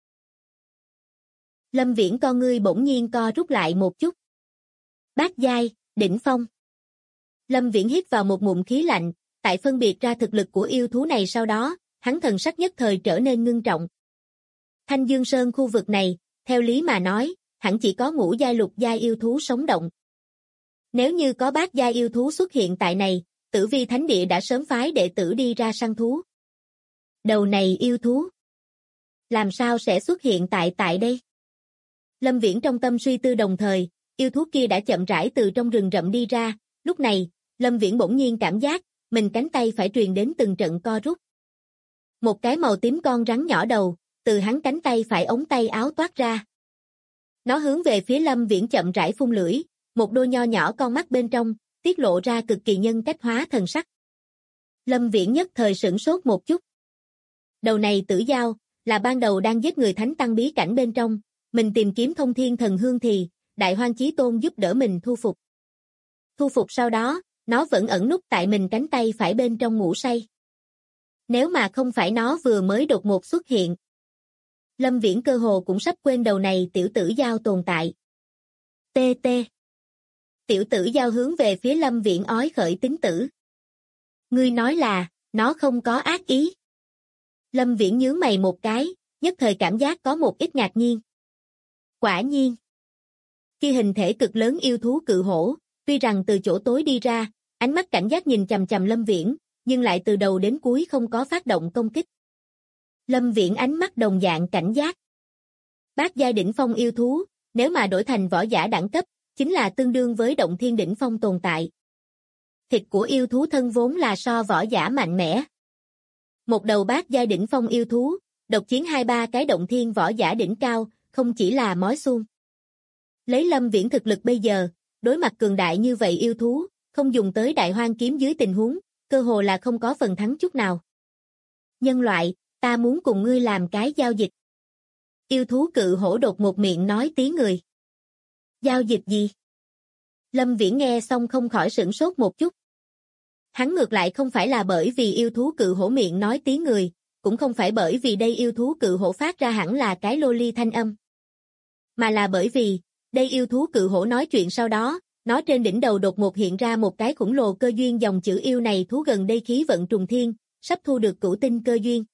Lâm Viễn con ngươi bỗng nhiên co rút lại một chút. Bát giai, đỉnh phong. Lâm Viễn hít vào một ngụm khí lạnh, tại phân biệt ra thực lực của yêu thú này sau đó, hắn thần sắc nhất thời trở nên ngưng trọng. Thanh Dương Sơn khu vực này, theo lý mà nói, hẳn chỉ có ngũ giai lục giai yêu thú sống động. Nếu như có bát giai yêu thú xuất hiện tại này, Tử Vi Thánh Địa đã sớm phái đệ tử đi ra săn thú. Đầu này yêu thú, làm sao sẽ xuất hiện tại đây? Lâm Viễn trong tâm suy tư đồng thời, yêu thú kia đã chậm rãi từ trong rừng rậm đi ra, lúc này, Lâm Viễn bỗng nhiên cảm giác, mình cánh tay phải truyền đến từng trận co rút. Một cái màu tím con rắn nhỏ đầu, từ hắn cánh tay phải ống tay áo toát ra. Nó hướng về phía Lâm Viễn chậm rãi phun lưỡi, một đôi nho nhỏ con mắt bên trong, tiết lộ ra cực kỳ nhân cách hóa thần sắc. Lâm Viễn nhất thời sửng sốt một chút. Đầu này Tử Giao, là ban đầu đang giết người thánh tăng bí cảnh bên trong, mình tìm kiếm thông thiên thần hương thì, Đại Hoang Chí Tôn giúp đỡ mình thu phục. Thu phục sau đó, nó vẫn ẩn núp tại mình cánh tay phải bên trong ngủ say. Nếu mà không phải nó vừa mới đột ngột xuất hiện, Lâm Viễn cơ hồ cũng sắp quên đầu này tiểu tử giao tồn tại. TT. Tiểu tử giao hướng về phía Lâm Viễn ói khởi tính tử. Ngươi nói là, nó không có ác ý. Lâm Viễn nhướng mày một cái, nhất thời cảm giác có một ít ngạc nhiên. Quả nhiên. Khi hình thể cực lớn yêu thú cự hổ, tuy rằng từ chỗ tối đi ra, ánh mắt cảnh giác nhìn chằm chằm Lâm Viễn, nhưng lại từ đầu đến cuối không có phát động công kích. Lâm Viễn ánh mắt đồng dạng cảnh giác. Bát giai đỉnh phong yêu thú, nếu mà đổi thành võ giả đẳng cấp, chính là tương đương với động thiên đỉnh phong tồn tại. Thịt của yêu thú thân vốn là so võ giả mạnh mẽ. Một đầu bát giai đỉnh phong yêu thú, độc chiến 2-3 cái động thiên võ giả đỉnh cao, không chỉ là mói suông. Lấy Lâm Viễn thực lực bây giờ, đối mặt cường đại như vậy yêu thú, không dùng tới đại hoang kiếm dưới tình huống, cơ hồ là không có phần thắng chút nào. Nhân loại, ta muốn cùng ngươi làm cái giao dịch. Yêu thú cự hổ đột một miệng nói tiếng người. Giao dịch gì? Lâm Viễn nghe xong không khỏi sửng sốt một chút. Hắn ngược lại không phải là bởi vì yêu thú cự hổ miệng nói tiếng người, cũng không phải bởi vì đây yêu thú cự hổ phát ra hẳn là cái lô ly thanh âm. Mà là bởi vì, đây yêu thú cự hổ nói chuyện sau đó, nó trên đỉnh đầu đột ngột hiện ra một cái khổng lồ cơ duyên dòng chữ yêu này thú gần đây khí vận trùng thiên, sắp thu được cửu tinh cơ duyên.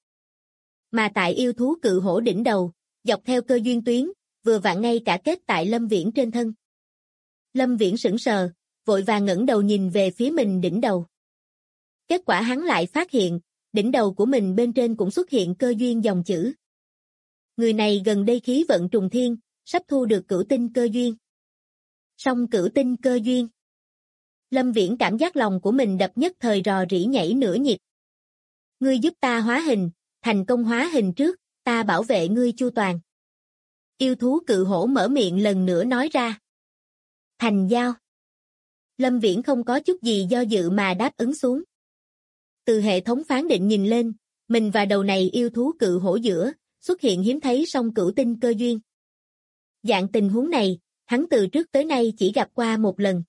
Mà tại yêu thú cự hổ đỉnh đầu, dọc theo cơ duyên tuyến, vừa vặn ngay cả kết tại Lâm Viễn trên thân. Lâm Viễn sững sờ, vội vàng ngẩng đầu nhìn về phía mình đỉnh đầu. Kết quả hắn lại phát hiện, đỉnh đầu của mình bên trên cũng xuất hiện cơ duyên dòng chữ. Người này gần đây khí vận trùng thiên, sắp thu được cửu tinh cơ duyên. Song cửu tinh cơ duyên. Lâm Viễn cảm giác lòng của mình đập nhất thời rò rỉ nhảy nửa nhịp. Ngươi giúp ta hóa hình, thành công hóa hình trước, ta bảo vệ ngươi chu toàn. Yêu thú cự hổ mở miệng lần nữa nói ra. Thành giao. Lâm Viễn không có chút gì do dự mà đáp ứng xuống. Từ hệ thống phán định nhìn lên, mình và đầu này yêu thú cự hổ giữa, xuất hiện hiếm thấy song cửu tinh cơ duyên. Dạng tình huống này, hắn từ trước tới nay chỉ gặp qua một lần.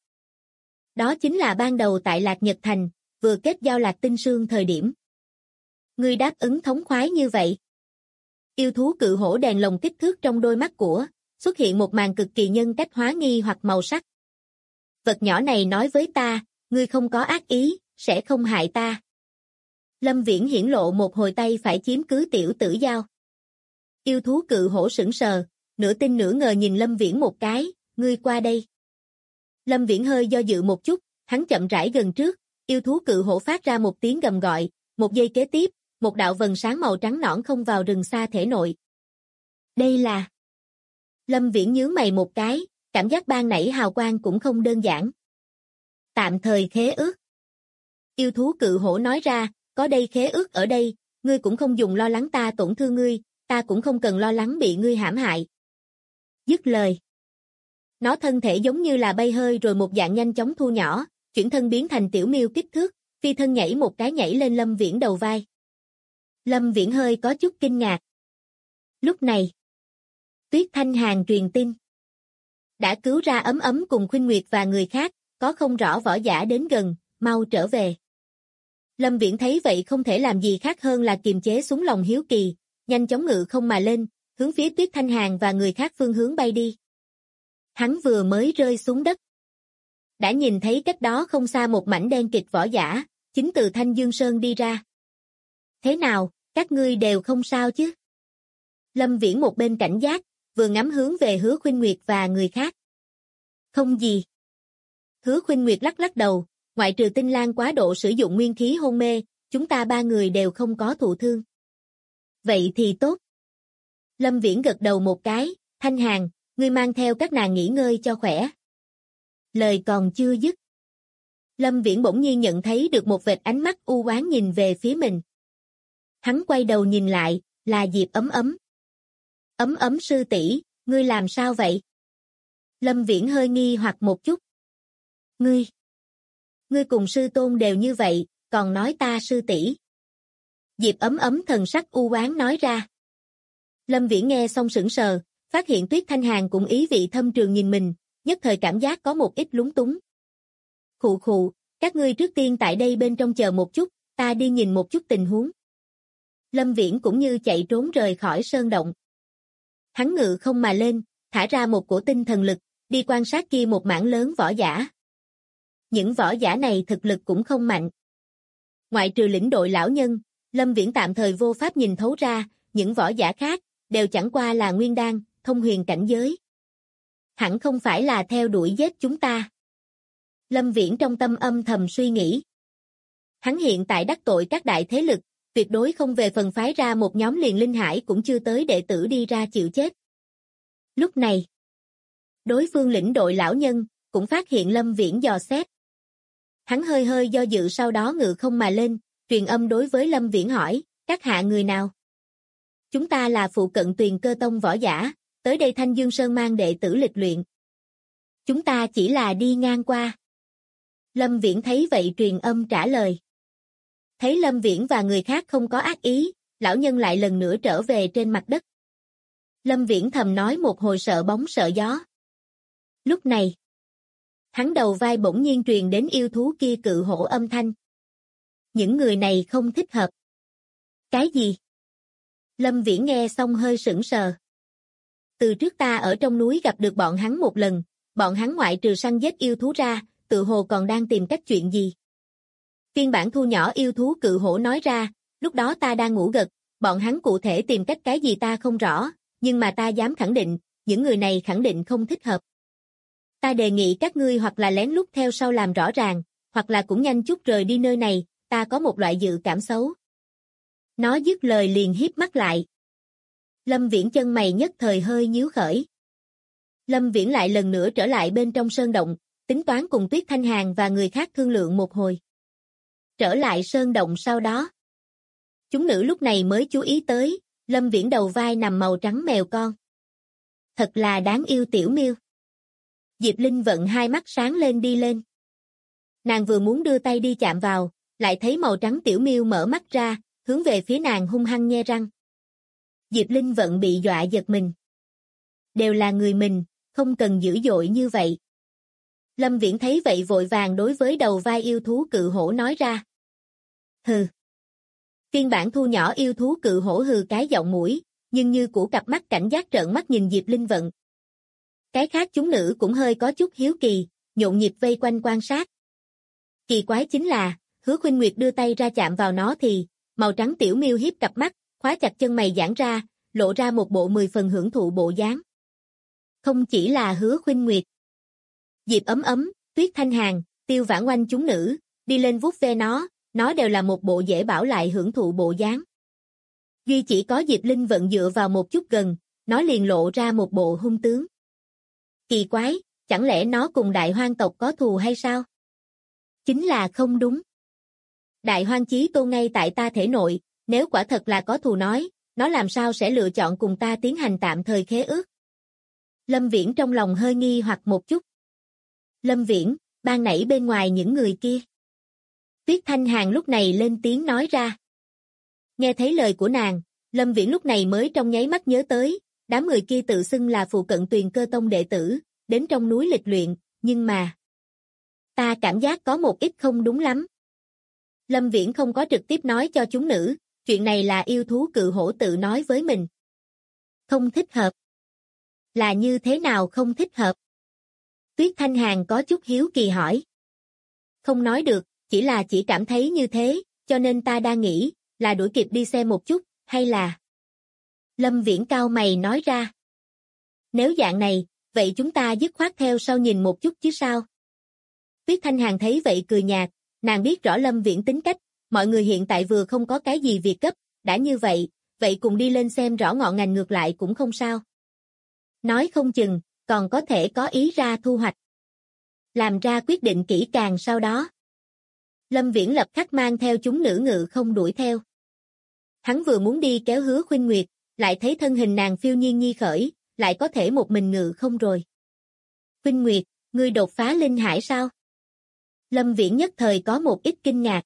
Đó chính là ban đầu tại Lạc Nhật Thành, vừa kết giao Lạc Tinh Sương thời điểm. Ngươi đáp ứng thống khoái như vậy. Yêu thú cự hổ đèn lồng kích thước trong đôi mắt của, xuất hiện một màn cực kỳ nhân cách hóa nghi hoặc màu sắc. Vật nhỏ này nói với ta, ngươi không có ác ý, sẽ không hại ta. Lâm Viễn hiển lộ một hồi tay phải chiếm cứ tiểu tử giao. Yêu thú cự hổ sững sờ, nửa tin nửa ngờ nhìn Lâm Viễn một cái, ngươi qua đây. Lâm Viễn hơi do dự một chút, hắn chậm rãi gần trước, yêu thú cự hổ phát ra một tiếng gầm gọi, một giây kế tiếp, một đạo vầng sáng màu trắng nõn không vào rừng xa thể nội. Đây là... Lâm Viễn nhướng mày một cái, cảm giác ban nãy hào quang cũng không đơn giản. Tạm thời khế ước. Yêu thú cự hổ nói ra, có đây khế ước ở đây, ngươi cũng không dùng lo lắng ta tổn thương ngươi, ta cũng không cần lo lắng bị ngươi hãm hại. Dứt lời. Nó thân thể giống như là bay hơi rồi một dạng nhanh chóng thu nhỏ, chuyển thân biến thành tiểu miêu kích thước, phi thân nhảy một cái nhảy lên Lâm Viễn đầu vai. Lâm Viễn hơi có chút kinh ngạc. Lúc này, Tuyết Thanh Hàn truyền tin. Đã cứu ra Ấm Ấm cùng Khuynh Nguyệt và người khác, có không rõ võ giả đến gần, mau trở về. Lâm Viễn thấy vậy không thể làm gì khác hơn là kiềm chế xuống lòng hiếu kỳ, nhanh chóng ngự không mà lên, hướng phía Tuyết Thanh Hàn và người khác phương hướng bay đi. Hắn vừa mới rơi xuống đất. Đã nhìn thấy cách đó không xa một mảnh đen kịt võ giả, chính từ Thanh Dương Sơn đi ra. Thế nào, các ngươi đều không sao chứ? Lâm Viễn một bên cảnh giác, vừa ngắm hướng về Hứa Khuynh Nguyệt và người khác. Không gì. Hứa Khuynh Nguyệt lắc lắc đầu, ngoại trừ Tinh Lan quá độ sử dụng nguyên khí hôn mê, chúng ta ba người đều không có thụ thương. Vậy thì tốt. Lâm Viễn gật đầu một cái, Thanh Hàn, ngươi mang theo các nàng nghỉ ngơi cho khỏe. Lời còn chưa dứt. Lâm Viễn bỗng nhiên nhận thấy được một vệt ánh mắt u oán nhìn về phía mình. Hắn quay đầu nhìn lại, là Diệp Ấm Ấm. Ấm Ấm sư tỷ, ngươi làm sao vậy? Lâm Viễn hơi nghi hoặc một chút. Ngươi cùng sư tôn đều như vậy, còn nói ta sư tỷ. Diệp Ấm Ấm thần sắc u oán nói ra. Lâm Viễn nghe xong sững sờ, phát hiện Tuyết Thanh Hàn cũng ý vị thâm trường nhìn mình, nhất thời cảm giác có một ít lúng túng. Khụ khụ, các ngươi trước tiên tại đây bên trong chờ một chút, ta đi nhìn một chút tình huống. Lâm Viễn cũng như chạy trốn rời khỏi sơn động. Hắn ngự không mà lên, thả ra một cổ tinh thần lực, đi quan sát kia một mảng lớn võ giả. Những võ giả này thực lực cũng không mạnh. Ngoại trừ lĩnh đội lão nhân, Lâm Viễn tạm thời vô pháp nhìn thấu ra, những võ giả khác, đều chẳng qua là nguyên đan, thông huyền cảnh giới. Hẳn không phải là theo đuổi giết chúng ta. Lâm Viễn trong tâm âm thầm suy nghĩ. Hắn hiện tại đắc tội các đại thế lực, tuyệt đối không về phần phái ra một nhóm liền linh hải cũng chưa tới đệ tử đi ra chịu chết. Lúc này, đối phương lĩnh đội lão nhân, cũng phát hiện Lâm Viễn dò xét. Hắn hơi hơi do dự sau đó ngự không mà lên, truyền âm đối với Lâm Viễn hỏi, các hạ người nào? Chúng ta là phụ cận Tuyền Cơ Tông võ giả, tới đây Thanh Dương Sơn mang đệ tử lịch luyện. Chúng ta chỉ là đi ngang qua. Lâm Viễn thấy vậy truyền âm trả lời. Thấy Lâm Viễn và người khác không có ác ý, lão nhân lại lần nữa trở về trên mặt đất. Lâm Viễn thầm nói một hồi sợ bóng sợ gió. Lúc này, hắn đầu vai bỗng nhiên truyền đến yêu thú kia cự hổ âm thanh. Những người này không thích hợp. Cái gì? Lâm Viễn nghe xong hơi sững sờ. Từ trước ta ở trong núi gặp được bọn hắn một lần, bọn hắn ngoại trừ săn giết yêu thú ra, tự hồ còn đang tìm cách chuyện gì. Phiên bản thu nhỏ yêu thú cự hổ nói ra, lúc đó ta đang ngủ gật, bọn hắn cụ thể tìm cách cái gì ta không rõ, nhưng mà ta dám khẳng định, những người này khẳng định không thích hợp. Ta đề nghị các ngươi hoặc là lén lút theo sau làm rõ ràng, hoặc là cũng nhanh chút rời đi nơi này, ta có một loại dự cảm xấu. Nó dứt lời liền híp mắt lại. Lâm Viễn chân mày nhất thời hơi nhíu khởi. Lâm Viễn lại lần nữa trở lại bên trong sơn động, tính toán cùng Tuyết Thanh Hàn và người khác thương lượng một hồi. Trở lại sơn động sau đó. Chúng nữ lúc này mới chú ý tới, Lâm Viễn đầu vai nằm màu trắng mèo con. Thật là đáng yêu tiểu miêu. Diệp Linh vận hai mắt sáng lên đi lên. Nàng vừa muốn đưa tay đi chạm vào, lại thấy màu trắng tiểu miêu mở mắt ra, hướng về phía nàng hung hăng nhe răng. Diệp Linh vận bị dọa giật mình. Đều là người mình, không cần dữ dội như vậy. Lâm Viễn thấy vậy vội vàng đối với đầu vai yêu thú cự hổ nói ra. Hừ. Phiên bản thu nhỏ yêu thú cự hổ hừ cái giọng mũi, nhưng như của cặp mắt cảnh giác trợn mắt nhìn Diệp Linh vận. Cái khác chúng nữ cũng hơi có chút hiếu kỳ, nhộn nhịp vây quanh quan sát. Kỳ quái chính là, Hứa Khuynh Nguyệt đưa tay ra chạm vào nó thì, màu trắng tiểu miêu hiếp cặp mắt, khóa chặt chân mày giãn ra, lộ ra một bộ 10 phần hưởng thụ bộ dáng. Không chỉ là Hứa Khuynh Nguyệt. Diệp Ấm Ấm, Tuyết Thanh Hàn, Tiêu Vãn Oanh chúng nữ, đi lên vuốt ve nó đều là một bộ dễ bảo lại hưởng thụ bộ dáng. Duy chỉ có Diệp Linh vận dựa vào một chút gần, nó liền lộ ra một bộ hung tướng. Kỳ quái, chẳng lẽ nó cùng đại hoang tộc có thù hay sao? Chính là không đúng. Đại hoang chí tôn ngay tại ta thể nội, nếu quả thật là có thù nói, nó làm sao sẽ lựa chọn cùng ta tiến hành tạm thời khế ước? Lâm Viễn trong lòng hơi nghi hoặc một chút. Lâm Viễn, ban nãy bên ngoài những người kia. Tuyết Thanh Hàn lúc này lên tiếng nói ra. Nghe thấy lời của nàng, Lâm Viễn lúc này mới trong nháy mắt nhớ tới, đám người kia tự xưng là phụ cận Tuyền Cơ Tông đệ tử, đến trong núi lịch luyện, nhưng mà ta cảm giác có một ít không đúng lắm. Lâm Viễn không có trực tiếp nói cho chúng nữ, chuyện này là yêu thú cự hổ tự nói với mình. Không thích hợp. Là như thế nào không thích hợp? Tuyết Thanh Hàn có chút hiếu kỳ hỏi. Không nói được, chỉ cảm thấy như thế, cho nên ta đang nghĩ, là đuổi kịp đi xem một chút, hay là... Lâm Viễn cau mày nói ra. Nếu dạng này, vậy chúng ta dứt khoát theo sau nhìn một chút chứ sao? Tuyết Thanh Hàn thấy vậy cười nhạt, nàng biết rõ Lâm Viễn tính cách, mọi người hiện tại vừa không có cái gì việc cấp, đã như vậy, vậy cùng đi lên xem rõ ngọn ngành ngược lại cũng không sao. Nói không chừng, còn có thể có ý ra thu hoạch. Làm ra quyết định kỹ càng sau đó. Lâm Viễn lập khắc mang theo chúng nữ ngự không đuổi theo. Hắn vừa muốn đi kéo Hứa Khuynh Nguyệt, lại thấy thân hình nàng phiêu nhiên nhi khởi, lại có thể một mình ngự không rồi. Khuynh Nguyệt, ngươi đột phá linh hải sao? Lâm Viễn nhất thời có một ít kinh ngạc.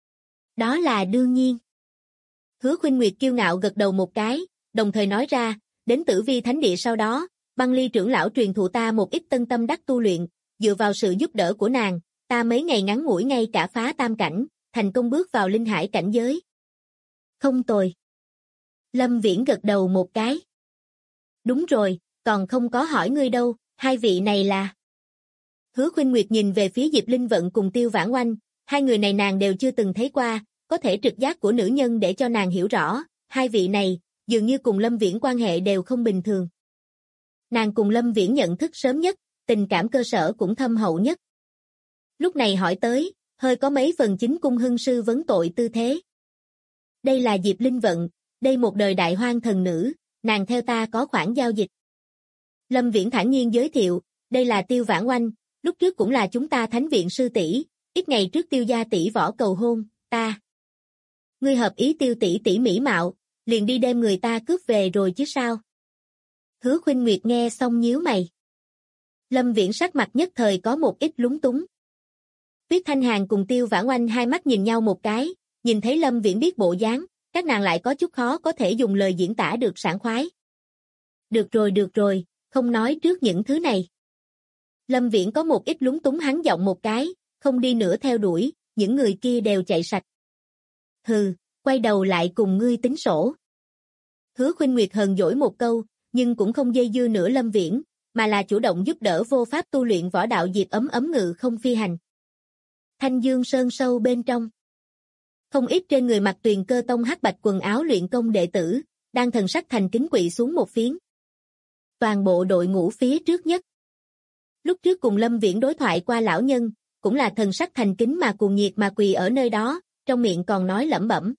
Đó là đương nhiên. Hứa Khuynh Nguyệt kiêu ngạo gật đầu một cái, đồng thời nói ra, đến Tử Vi Thánh Địa sau đó, Băng Ly trưởng lão truyền thụ ta một ít tân tâm đắc tu luyện, dựa vào sự giúp đỡ của nàng, ta mấy ngày ngắn ngủi ngay cả phá tam cảnh, thành công bước vào linh hải cảnh giới. Không tồi. Lâm Viễn gật đầu một cái. Đúng rồi, còn không có hỏi ngươi đâu, hai vị này là... Hứa Khuynh Nguyệt nhìn về phía Diệp Linh Vận cùng Tiêu Vãn Oanh, hai người này nàng đều chưa từng thấy qua, có thể trực giác của nữ nhân để cho nàng hiểu rõ, hai vị này, dường như cùng Lâm Viễn quan hệ đều không bình thường. Nàng cùng Lâm Viễn nhận thức sớm nhất, tình cảm cơ sở cũng thâm hậu nhất. Lúc này hỏi tới, hơi có mấy phần chính cung hưng sư vấn tội tư thế. Đây là Diệp Linh Vận, đây một đời đại hoang thần nữ, nàng theo ta có khoản giao dịch. Lâm Viễn thản nhiên giới thiệu, đây là Tiêu Vãn Oanh, lúc trước cũng là chúng ta thánh viện sư tỷ, ít ngày trước Tiêu gia tỷ võ cầu hôn, ta. Ngươi hợp ý Tiêu tỷ tỷ mỹ mạo, liền đi đem người ta cướp về rồi chứ sao? Hứa Khuynh Nguyệt nghe xong nhíu mày. Lâm Viễn sắc mặt nhất thời có một ít lúng túng. Tuyết Thanh Hàn cùng Tiêu Vãn Oanh hai mắt nhìn nhau một cái, nhìn thấy Lâm Viễn biết bộ dáng, các nàng lại có chút khó có thể dùng lời diễn tả được sảng khoái. Được rồi, không nói trước những thứ này. Lâm Viễn có một ít lúng túng hắn giọng một cái, không đi nữa theo đuổi, những người kia đều chạy sạch. Hừ, quay đầu lại cùng ngươi tính sổ. Hứa Khuynh Nguyệt hờn dỗi một câu, nhưng cũng không dây dưa nữa Lâm Viễn, mà là chủ động giúp đỡ vô pháp tu luyện võ đạo Diệp ấm ngự không phi hành. Thanh Dương Sơn sâu bên trong. Không ít trên người mặc Tuyền Cơ Tông hắc bạch quần áo luyện công đệ tử, đang thần sắc thành kính quỳ xuống một phiến. Toàn bộ đội ngũ phía trước nhất. Lúc trước cùng Lâm Viễn đối thoại qua lão nhân, cũng là thần sắc thành kính mà cuồng nhiệt mà quỳ ở nơi đó, trong miệng còn nói lẩm bẩm.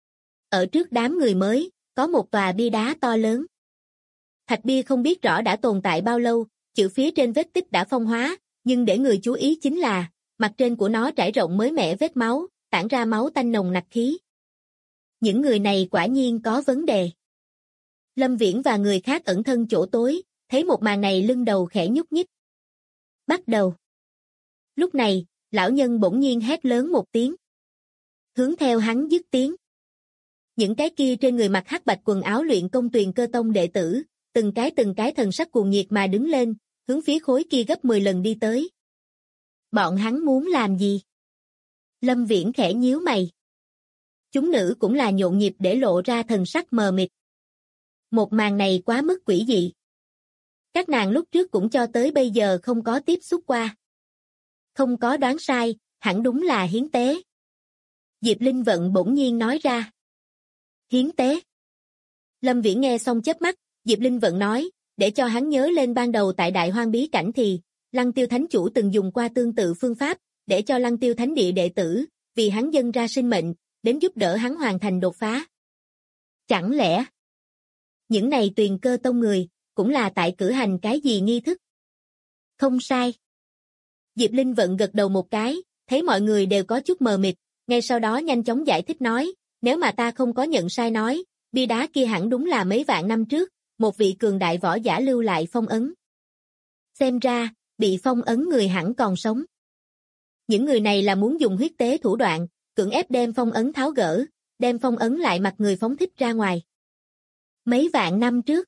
Ở trước đám người mới, có một tòa bia đá to lớn. Thạch bia không biết rõ đã tồn tại bao lâu, chữ phía trên vết tích đã phong hóa, nhưng để người chú ý chính là, mặt trên của nó trải rộng mới mẻ vết máu, tản ra máu tanh nồng nặc khí. Những người này quả nhiên có vấn đề. Lâm Viễn và người khác ẩn thân chỗ tối, thấy một màn này lưng đầu khẽ nhúc nhích. Bắt đầu. Lúc này, lão nhân bỗng nhiên hét lớn một tiếng. Hướng theo hắn dứt tiếng. Những cái kia trên người mặc hắc bạch quần áo luyện công Tuyền Cơ Tông đệ tử, từng cái thần sắc cuồng nhiệt mà đứng lên, hướng phía khối kia gấp 10 lần đi tới. Bọn hắn muốn làm gì? Lâm Viễn khẽ nhíu mày. Chúng nữ cũng là nhộn nhịp để lộ ra thần sắc mờ mịt. Một màn này quá mức quỷ dị. Các nàng lúc trước cũng cho tới bây giờ không có tiếp xúc qua. Không có đoán sai, hẳn đúng là hiến tế. Diệp Linh Vận bỗng nhiên nói ra. Hiến tế. Lâm Viễn nghe xong chớp mắt, Diệp Linh Vận nói, để cho hắn nhớ lên ban đầu tại Đại Hoang bí cảnh thì, Lăng Tiêu Thánh Chủ từng dùng qua tương tự phương pháp, để cho Lăng Tiêu Thánh Địa đệ tử, vì hắn dâng ra sinh mệnh, đến giúp đỡ hắn hoàn thành đột phá. Chẳng lẽ, những này Tuyền Cơ Tông người, cũng là tại cử hành cái gì nghi thức? Không sai. Diệp Linh Vận gật đầu một cái, thấy mọi người đều có chút mờ mịt, ngay sau đó nhanh chóng giải thích nói, nếu mà ta không có nhận sai nói, bia đá kia hẳn đúng là mấy vạn năm trước, một vị cường đại võ giả lưu lại phong ấn. Xem ra, bị phong ấn người hẳn còn sống. Những người này là muốn dùng huyết tế thủ đoạn, cưỡng ép đem phong ấn tháo gỡ, đem phong ấn lại mặt người phóng thích ra ngoài. Mấy vạn năm trước.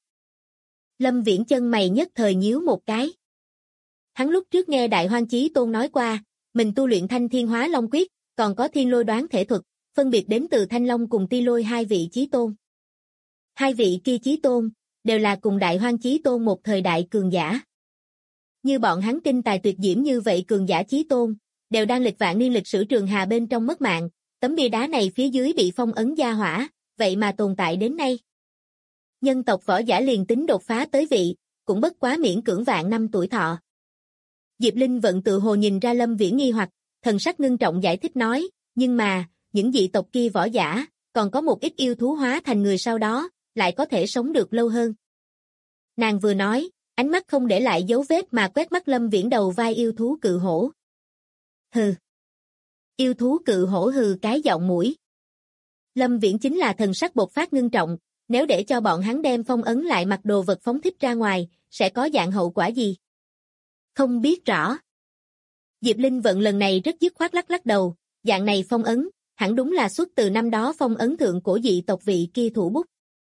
Lâm Viễn chân mày nhất thời nhíu một cái. Hắn lúc trước nghe Đại Hoang Chí Tôn nói qua, mình tu luyện Thanh Thiên Hóa Long Quyết, còn có Thiên Lôi Đoán Thể Thuật, phân biệt đến từ Thanh Long cùng Ti Lôi hai vị Chí Tôn. Hai vị kia Chí Tôn, đều là cùng Đại Hoang Chí Tôn một thời đại cường giả. Như bọn hắn kinh tài tuyệt diễm như vậy cường giả Chí Tôn, đều đang lịch vạn niên lịch sử trường hà bên trong mất mạng, tấm bia đá này phía dưới bị phong ấn gia hỏa, vậy mà tồn tại đến nay. Nhân tộc võ giả liền tính đột phá tới vị, cũng bất quá miễn cưỡng vạn năm tuổi thọ. Diệp Linh Vận tự hồ nhìn ra Lâm Viễn nghi hoặc, thần sắc ngưng trọng giải thích nói, nhưng mà, những dị tộc kia võ giả, còn có một ít yêu thú hóa thành người sau đó, lại có thể sống được lâu hơn. Nàng vừa nói, ánh mắt không để lại dấu vết mà quét mắt Lâm Viễn đầu vai yêu thú cự hổ. Hừ. Yêu thú cự hổ hừ cái giọng mũi. Lâm Viễn chính là thần sắc bộc phát ngưng trọng, nếu để cho bọn hắn đem phong ấn lại mặc đồ vật phóng thích ra ngoài, sẽ có dạng hậu quả gì? Không biết rõ. Diệp Linh Vận lần này rất dứt khoát lắc đầu, dạng này phong ấn, hẳn đúng là xuất từ năm đó phong ấn thượng cổ dị tộc vị kia thủ bút.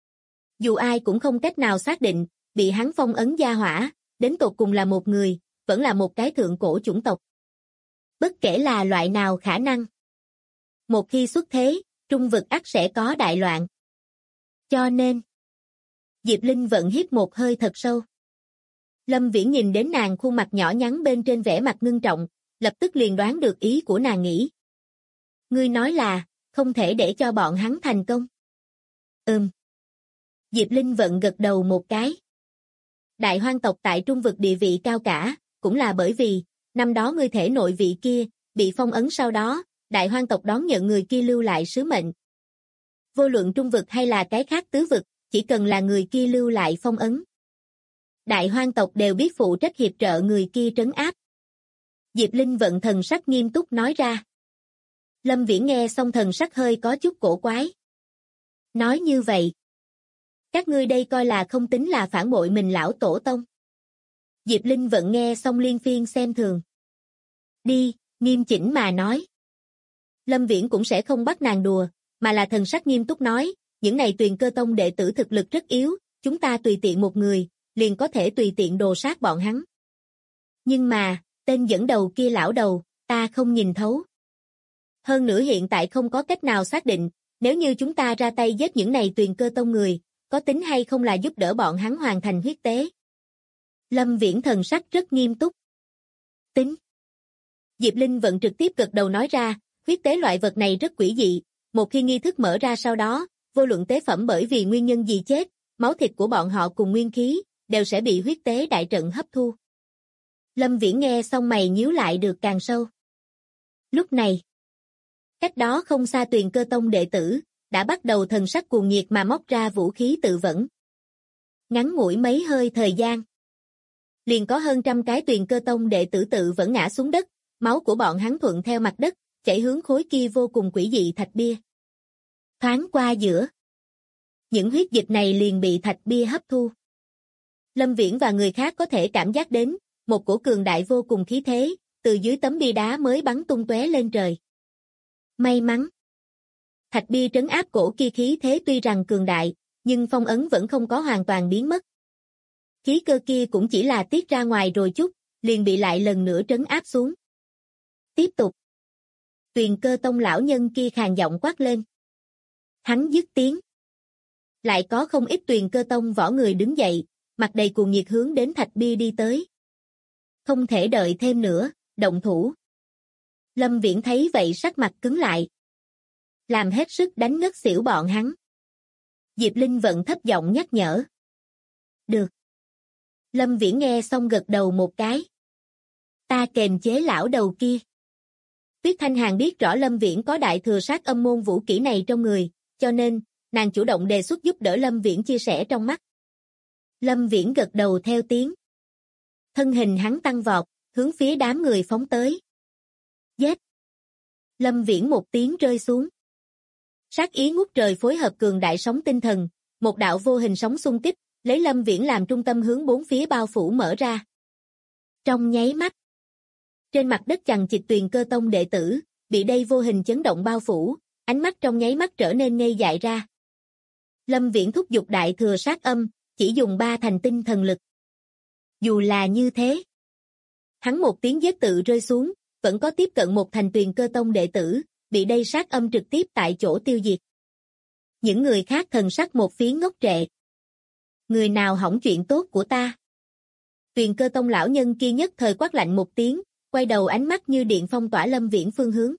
Dù ai cũng không cách nào xác định, bị hắn phong ấn gia hỏa, đến tột cùng là một người, vẫn là một cái thượng cổ chủng tộc. Bất kể là loại nào khả năng. Một khi xuất thế, trung vực ắt sẽ có đại loạn. Cho nên, Diệp Linh Vận hít một hơi thật sâu. Lâm Viễn nhìn đến nàng khuôn mặt nhỏ nhắn bên trên vẻ mặt ngưng trọng, lập tức liền đoán được ý của nàng nghĩ. Ngươi nói là, không thể để cho bọn hắn thành công. Diệp Linh Vận gật đầu một cái. Đại hoang tộc tại trung vực địa vị cao cả, cũng là bởi vì, năm đó ngươi thể nội vị kia, bị phong ấn sau đó, đại hoang tộc đón nhận người kia lưu lại sứ mệnh. Vô luận trung vực hay là cái khác tứ vực, chỉ cần là người kia lưu lại phong ấn. Đại hoang tộc đều biết phụ trách hiệp trợ người kia trấn áp. Diệp Linh Vận thần sắc nghiêm túc nói ra. Lâm Viễn nghe xong thần sắc hơi có chút cổ quái. Nói như vậy, các ngươi đây coi là không tính là phản bội mình lão tổ tông. Diệp Linh Vận nghe xong liên phiên xem thường. Đi, nghiêm chỉnh mà nói. Lâm Viễn cũng sẽ không bắt nàng đùa, mà là thần sắc nghiêm túc nói, những này Tuyền Cơ Tông đệ tử thực lực rất yếu, chúng ta tùy tiện một người, liền có thể tùy tiện đồ sát bọn hắn. Nhưng mà, tên dẫn đầu kia lão đầu, ta không nhìn thấu. Hơn nữa hiện tại không có cách nào xác định, nếu như chúng ta ra tay giết những này Tuyền Cơ Tông người, có tính hay không là giúp đỡ bọn hắn hoàn thành huyết tế. Lâm Viễn thần sắc rất nghiêm túc. Tính. Diệp Linh Vận trực tiếp gật đầu nói ra, huyết tế loại vật này rất quỷ dị, một khi nghi thức mở ra sau đó, vô luận tế phẩm bởi vì nguyên nhân gì chết, máu thịt của bọn họ cùng nguyên khí, đều sẽ bị huyết tế đại trận hấp thu. Lâm Viễn nghe xong mày nhíu lại được càng sâu. Lúc này, cách đó không xa Tuyền Cơ Tông đệ tử, đã bắt đầu thần sắc cuồng nhiệt mà móc ra vũ khí tự vẫn. Ngắn ngủi mấy hơi thời gian, liền có hơn trăm cái Tuyền Cơ Tông đệ tử tự vẫn ngã xuống đất, máu của bọn hắn thuận theo mặt đất, chảy hướng khối kia vô cùng quỷ dị thạch bia. Thoáng qua giữa, những huyết dịch này liền bị thạch bia hấp thu. Lâm Viễn và người khác có thể cảm giác đến, một cổ cường đại vô cùng khí thế, từ dưới tấm bia đá mới bắn tung tóe lên trời. May mắn, thạch bia trấn áp cổ kia khí thế tuy rằng cường đại, nhưng phong ấn vẫn không có hoàn toàn biến mất. Khí cơ kia cũng chỉ là tiết ra ngoài rồi chút, liền bị lại lần nữa trấn áp xuống. Tiếp tục. Tuyền Cơ Tông lão nhân kia khàn giọng quát lên. Hắn dứt tiếng. Lại có không ít Tuyền Cơ Tông võ người đứng dậy, mặt đầy cuồng nhiệt hướng đến thạch bia đi tới. Không thể đợi thêm nữa, động thủ. Lâm Viễn thấy vậy sắc mặt cứng lại. Làm hết sức đánh ngất xỉu bọn hắn. Diệp Linh Vận thấp giọng nhắc nhở. Được. Lâm Viễn nghe xong gật đầu một cái. Ta kềm chế lão đầu kia. Tuyết Thanh Hàn biết rõ Lâm Viễn có đại thừa sát âm môn vũ kỹ này trong người, cho nên, nàng chủ động đề xuất giúp đỡ Lâm Viễn chia sẻ trong mắt. Lâm Viễn gật đầu theo tiếng. Thân hình hắn tăng vọt, hướng phía đám người phóng tới. Giết! Lâm Viễn một tiếng rơi xuống. Sát ý ngút trời phối hợp cường đại sóng tinh thần, một đạo vô hình sóng xung kích, lấy Lâm Viễn làm trung tâm hướng bốn phía bao phủ mở ra. Trong nháy mắt, trên mặt đất chằng chịt Tuyền Cơ Tông đệ tử, bị đây vô hình chấn động bao phủ, ánh mắt trong nháy mắt trở nên ngây dại ra. Lâm Viễn thúc giục đại thừa sát âm, chỉ dùng 3 thành tinh thần lực. Dù là như thế, hắn một tiếng giết tự rơi xuống, vẫn có tiếp cận một thành Tuyền Cơ Tông đệ tử, bị đây sát âm trực tiếp tại chỗ tiêu diệt. Những người khác thần sắc một phía ngốc trệ. Người nào hỏng chuyện tốt của ta? Tuyền Cơ Tông lão nhân kia nhất thời quát lạnh một tiếng, quay đầu ánh mắt như điện phong tỏa Lâm Viễn phương hướng.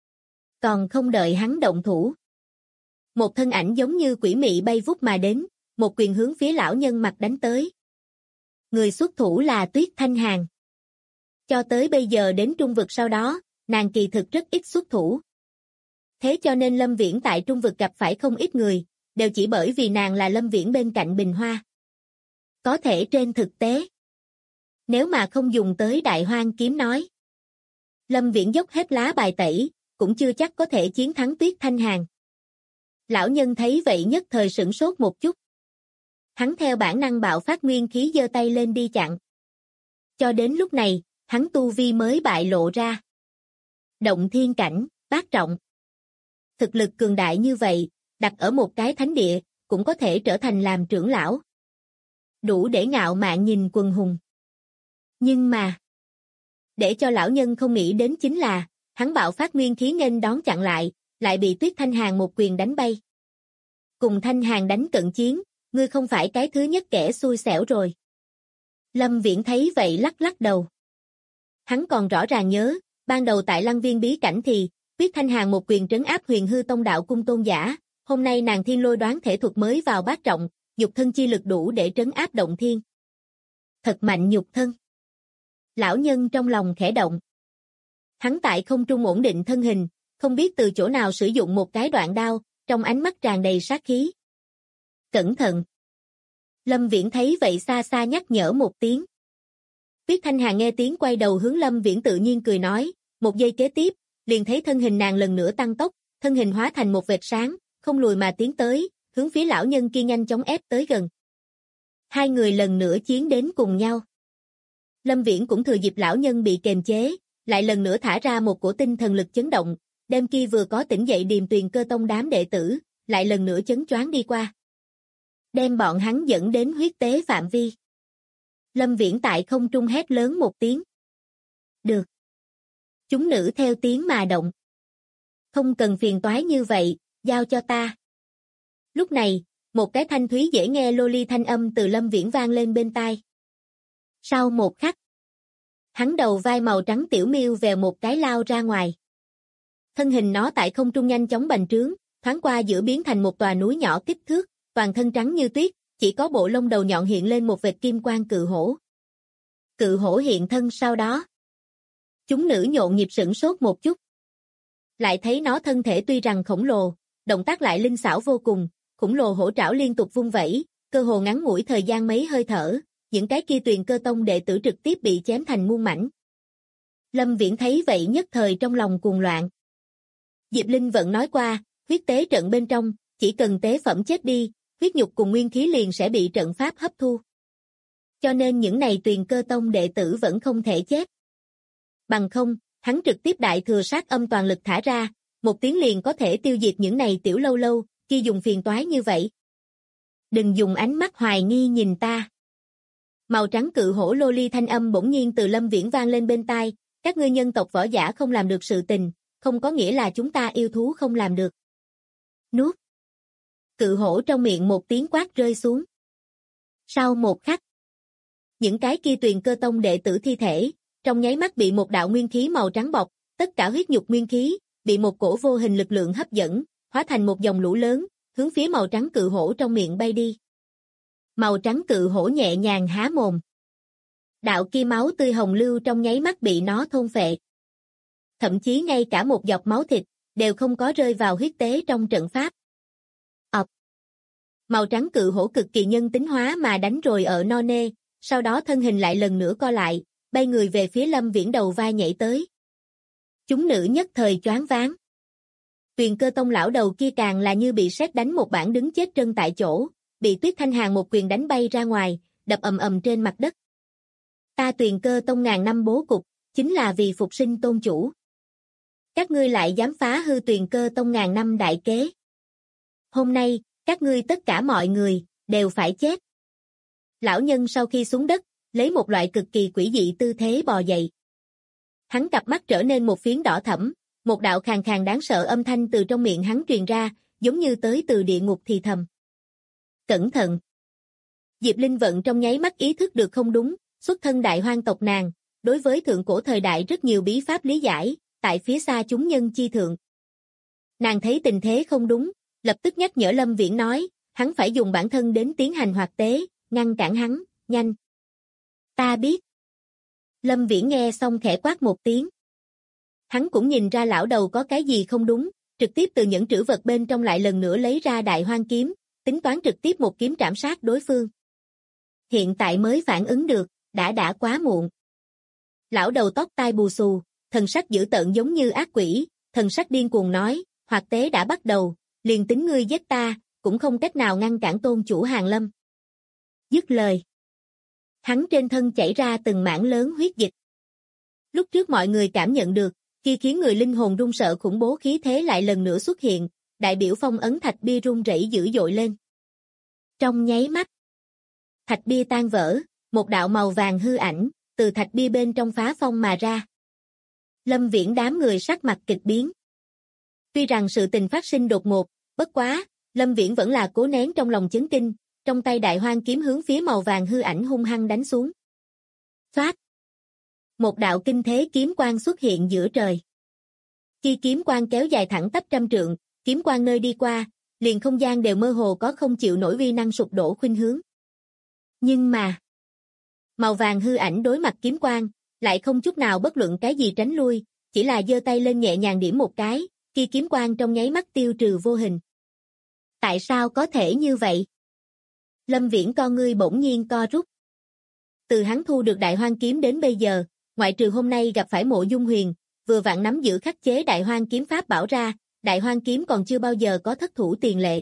Còn không đợi hắn động thủ. Một thân ảnh giống như quỷ mị bay vút mà đến, một quyền hướng phía lão nhân mặt đánh tới. Người xuất thủ là Tuyết Thanh Hàn. Cho tới bây giờ đến trung vực sau đó, nàng kỳ thực rất ít xuất thủ. Thế cho nên Lâm Viễn tại trung vực gặp phải không ít người, đều chỉ bởi vì nàng là Lâm Viễn bên cạnh Bình Hoa. Có thể trên thực tế, nếu mà không dùng tới Đại Hoang kiếm nói, Lâm Viễn dốc hết lá bài tẩy, cũng chưa chắc có thể chiến thắng Tuyết Thanh Hàn. Lão nhân thấy vậy nhất thời sửng sốt một chút. Hắn theo bản năng bạo phát nguyên khí giơ tay lên đi chặn. Cho đến lúc này, hắn tu vi mới bại lộ ra. Động thiên cảnh, bát trọng. Thực lực cường đại như vậy, đặt ở một cái thánh địa, cũng có thể trở thành làm trưởng lão. Đủ để ngạo mạn nhìn quần hùng. Nhưng mà, để cho lão nhân không nghĩ đến chính là, hắn bạo phát nguyên khí nghênh đón chặn lại bị Tuyết Thanh Hàn một quyền đánh bay. Cùng Thanh Hàn đánh cận chiến, ngươi không phải cái thứ nhất kẻ xui xẻo rồi. Lâm Viễn thấy vậy lắc lắc đầu. Hắn còn rõ ràng nhớ, ban đầu tại Lăng Viên bí cảnh thì, Tuyết Thanh Hàn một quyền trấn áp Huyền Hư Tông đạo cung tôn giả, hôm nay nàng thiên lôi đoán thể thuật mới vào bát trọng, nhục thân chi lực đủ để trấn áp động thiên. Thật mạnh nhục thân. Lão nhân trong lòng khẽ động. Hắn tại không trung ổn định thân hình, không biết từ chỗ nào sử dụng một cái đoạn đao, trong ánh mắt tràn đầy sát khí. Cẩn thận. Lâm Viễn thấy vậy xa xa nhắc nhở một tiếng. Tuyết Thanh Hàn nghe tiếng quay đầu hướng Lâm Viễn tự nhiên cười nói, một giây kế tiếp, liền thấy thân hình nàng lần nữa tăng tốc, thân hình hóa thành một vệt sáng, không lùi mà tiến tới, hướng phía lão nhân kia nhanh chóng ép tới gần. Hai người lần nữa chiến đến cùng nhau. Lâm Viễn cũng thừa dịp lão nhân bị kềm chế, lại lần nữa thả ra một cổ tinh thần lực chấn động, đêm kia vừa có tỉnh dậy Điềm Tuyền Cơ Tông đám đệ tử, lại lần nữa chấn choáng đi qua. Đem bọn hắn dẫn đến huyết tế phạm vi. Lâm Viễn tại không trung hét lớn một tiếng. Được. Chúng nữ theo tiếng mà động. Không cần phiền toái như vậy, giao cho ta. Lúc này, một cái thanh thúy dễ nghe lô ly thanh âm từ Lâm Viễn vang lên bên tai. Sau một khắc, hắn đầu vai màu trắng tiểu miêu vèo một cái lao ra ngoài. Thân hình nó tại không trung nhanh chóng bành trướng, thoáng qua giữa biến thành một tòa núi nhỏ kích thước, toàn thân trắng như tuyết, chỉ có bộ lông đầu nhọn hiện lên một vệt kim quang cự hổ. Cự hổ hiện thân sau đó. Chúng nữ nhộn nhịp sửng sốt một chút. Lại thấy nó thân thể tuy rằng khổng lồ, động tác lại linh xảo vô cùng, khổng lồ hổ trảo liên tục vung vẩy, cơ hồ ngắn ngủi thời gian mấy hơi thở, những cái kia Tuyền Cơ Tông đệ tử trực tiếp bị chém thành muôn mảnh. Lâm Viễn thấy vậy nhất thời trong lòng cuồng loạn. Diệp Linh vẫn nói qua, huyết tế trận bên trong, chỉ cần tế phẩm chết đi, huyết nhục cùng nguyên khí liền sẽ bị trận pháp hấp thu. Cho nên những này Tuyền Cơ Tông đệ tử vẫn không thể chết. Bằng không, hắn trực tiếp đại thừa sát âm toàn lực thả ra, một tiếng liền có thể tiêu diệt những này tiểu lâu lâu, khi dùng phiền toái như vậy. Đừng dùng ánh mắt hoài nghi nhìn ta. Màu trắng cự hổ lô ly thanh âm bỗng nhiên từ Lâm Viễn vang lên bên tai, các ngươi nhân tộc võ giả không làm được sự tình, không có nghĩa là chúng ta yêu thú không làm được. Nuốt. Cự hổ trong miệng một tiếng quát rơi xuống. Sau một khắc, những cái kia Tuyền Cơ Tông đệ tử thi thể, trong nháy mắt bị một đạo nguyên khí màu trắng bọc, tất cả huyết nhục nguyên khí, bị một cổ vô hình lực lượng hấp dẫn, hóa thành một dòng lũ lớn, hướng phía màu trắng cự hổ trong miệng bay đi. Màu trắng cự hổ nhẹ nhàng há mồm. Đạo kia máu tươi hồng lưu trong nháy mắt bị nó thôn phệ. Thậm chí ngay cả một giọt máu thịt, đều không có rơi vào huyết tế trong trận pháp. Màu trắng cự hổ cực kỳ nhân tính hóa mà đánh rồi ở no nê, sau đó thân hình lại lần nữa co lại, bay người về phía Lâm Viễn đầu vai nhảy tới. Chúng nữ nhất thời choáng váng. Tuyền Cơ Tông lão đầu kia càng là như bị sét đánh một bản đứng chết chân tại chỗ, bị Tuyết Thanh Hàn một quyền đánh bay ra ngoài, đập ầm ầm trên mặt đất. Ta Tuyền Cơ Tông ngàn năm bố cục, chính là vì phục sinh tôn chủ. Các ngươi lại dám phá hư Tuyền Cơ Tông ngàn năm đại kế. Hôm nay, các ngươi tất cả mọi người, đều phải chết. Lão nhân sau khi xuống đất, lấy một loại cực kỳ quỷ dị tư thế bò dậy. Hắn cặp mắt trở nên một phiến đỏ thẫm, một đạo khàn khàn đáng sợ âm thanh từ trong miệng hắn truyền ra, giống như tới từ địa ngục thì thầm. Cẩn thận! Diệp Linh Vận trong nháy mắt ý thức được không đúng, xuất thân đại hoang tộc nàng, đối với thượng cổ thời đại rất nhiều bí pháp lý giải, tại phía xa chúng nhân chi thượng. Nàng thấy tình thế không đúng, lập tức nhắc nhở Lâm Viễn nói, hắn phải dùng bản thân đến tiến hành hoạt tế, ngăn cản hắn, nhanh. Ta biết. Lâm Viễn nghe xong khẽ quát một tiếng. Hắn cũng nhìn ra lão đầu có cái gì không đúng, trực tiếp từ những trữ vật bên trong lại lần nữa lấy ra đại hoang kiếm, tính toán trực tiếp một kiếm trảm sát đối phương. Hiện tại mới phản ứng được, đã quá muộn. Lão đầu tóc tai bù xù, thần sắc dữ tợn giống như ác quỷ, thần sắc điên cuồng nói, hoạt tế đã bắt đầu, liền tính ngươi giết ta, cũng không cách nào ngăn cản tôn chủ Hàn Lâm. Dứt lời. Hắn trên thân chảy ra từng mảng lớn huyết dịch. Lúc trước mọi người cảm nhận được, khi khiến người linh hồn run sợ khủng bố khí thế lại lần nữa xuất hiện, đại biểu phong ấn thạch bia rung rẩy dữ dội lên. Trong nháy mắt, thạch bia tan vỡ, một đạo màu vàng hư ảnh, từ thạch bia bên trong phá phong mà ra. Lâm Viễn đám người sắc mặt kịch biến. Tuy rằng sự tình phát sinh đột ngột, bất quá, Lâm Viễn vẫn là cố nén trong lòng chấn kinh, trong tay đại hoang kiếm hướng phía màu vàng hư ảnh hung hăng đánh xuống. Xoát! Một đạo kinh thế kiếm quang xuất hiện giữa trời. Khi kiếm quang kéo dài thẳng tắp trăm trượng, kiếm quang nơi đi qua, liền không gian đều mơ hồ có không chịu nổi uy năng sụp đổ khuynh hướng. Nhưng mà, màu vàng hư ảnh đối mặt kiếm quang, lại không chút nào bất luận cái gì tránh lui, chỉ là giơ tay lên nhẹ nhàng điểm một cái, khi kiếm quang trong nháy mắt tiêu trừ vô hình. Tại sao có thể như vậy? Lâm Viễn con ngươi bỗng nhiên co rút. Từ hắn thu được đại hoang kiếm đến bây giờ, ngoại trừ hôm nay gặp phải Mộ Dung Huyền, vừa vặn nắm giữ khắc chế đại hoang kiếm pháp bảo ra, đại hoang kiếm còn chưa bao giờ có thất thủ tiền lệ.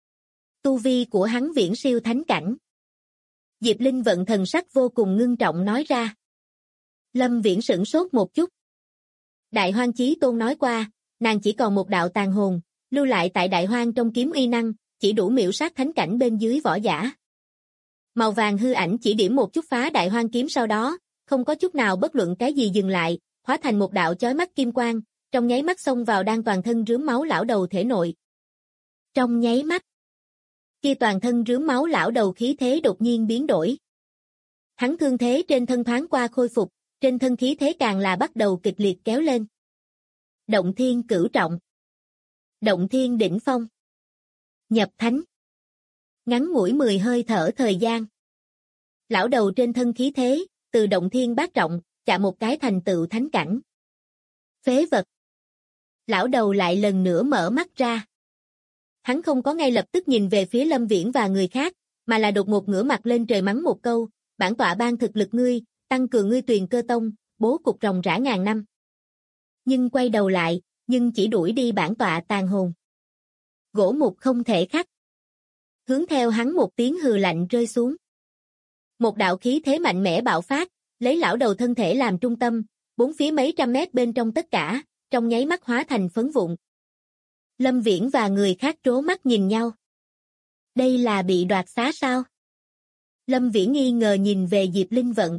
Tu vi của hắn viễn siêu thánh cảnh. Diệp Linh vận thần sắc vô cùng ngưng trọng nói ra. Lâm Viễn sửng sốt một chút. Đại hoang chí tôn nói qua, nàng chỉ còn một đạo tàn hồn, lưu lại tại đại hoang trong kiếm uy năng, chỉ đủ miểu sát thánh cảnh bên dưới võ giả. Màu vàng hư ảnh chỉ điểm một chút phá đại hoang kiếm sau đó, không có chút nào bất luận cái gì dừng lại, hóa thành một đạo chói mắt kim quang, trong nháy mắt xông vào đang toàn thân rướm máu lão đầu thể nội. Trong nháy mắt, kia toàn thân rướm máu lão đầu khí thế đột nhiên biến đổi. Hắn thương thế trên thân thoáng qua khôi phục, trên thân khí thế càng là bắt đầu kịch liệt kéo lên. Động thiên cửu trọng. Động thiên đỉnh phong. Nhập thánh. Ngắn ngủi 10 hơi thở thời gian. Lão đầu trên thân khí thế, từ động thiên bát trọng, chạm một cái thành tựu thánh cảnh. Phế vật. Lão đầu lại lần nữa mở mắt ra. Hắn không có ngay lập tức nhìn về phía Lâm Viễn và người khác, mà là đột ngột ngửa mặt lên trời mắng một câu, bản tọa ban thực lực ngươi, tăng cường ngươi Tuyền Cơ Tông, bố cục ròng rã ngàn năm. Nhưng quay đầu lại, nhưng chỉ đuổi đi bản tọa tàn hồn. Gỗ mục không thể khắc. Hướng theo hắn một tiếng hừ lạnh rơi xuống. Một đạo khí thế mạnh mẽ bạo phát, lấy lão đầu thân thể làm trung tâm, bốn phía mấy trăm mét bên trong tất cả, trong nháy mắt hóa thành phấn vụn. Lâm Viễn và người khác trố mắt nhìn nhau. Đây là bị đoạt xá sao? Lâm Viễn nghi ngờ nhìn về Diệp Linh Vận.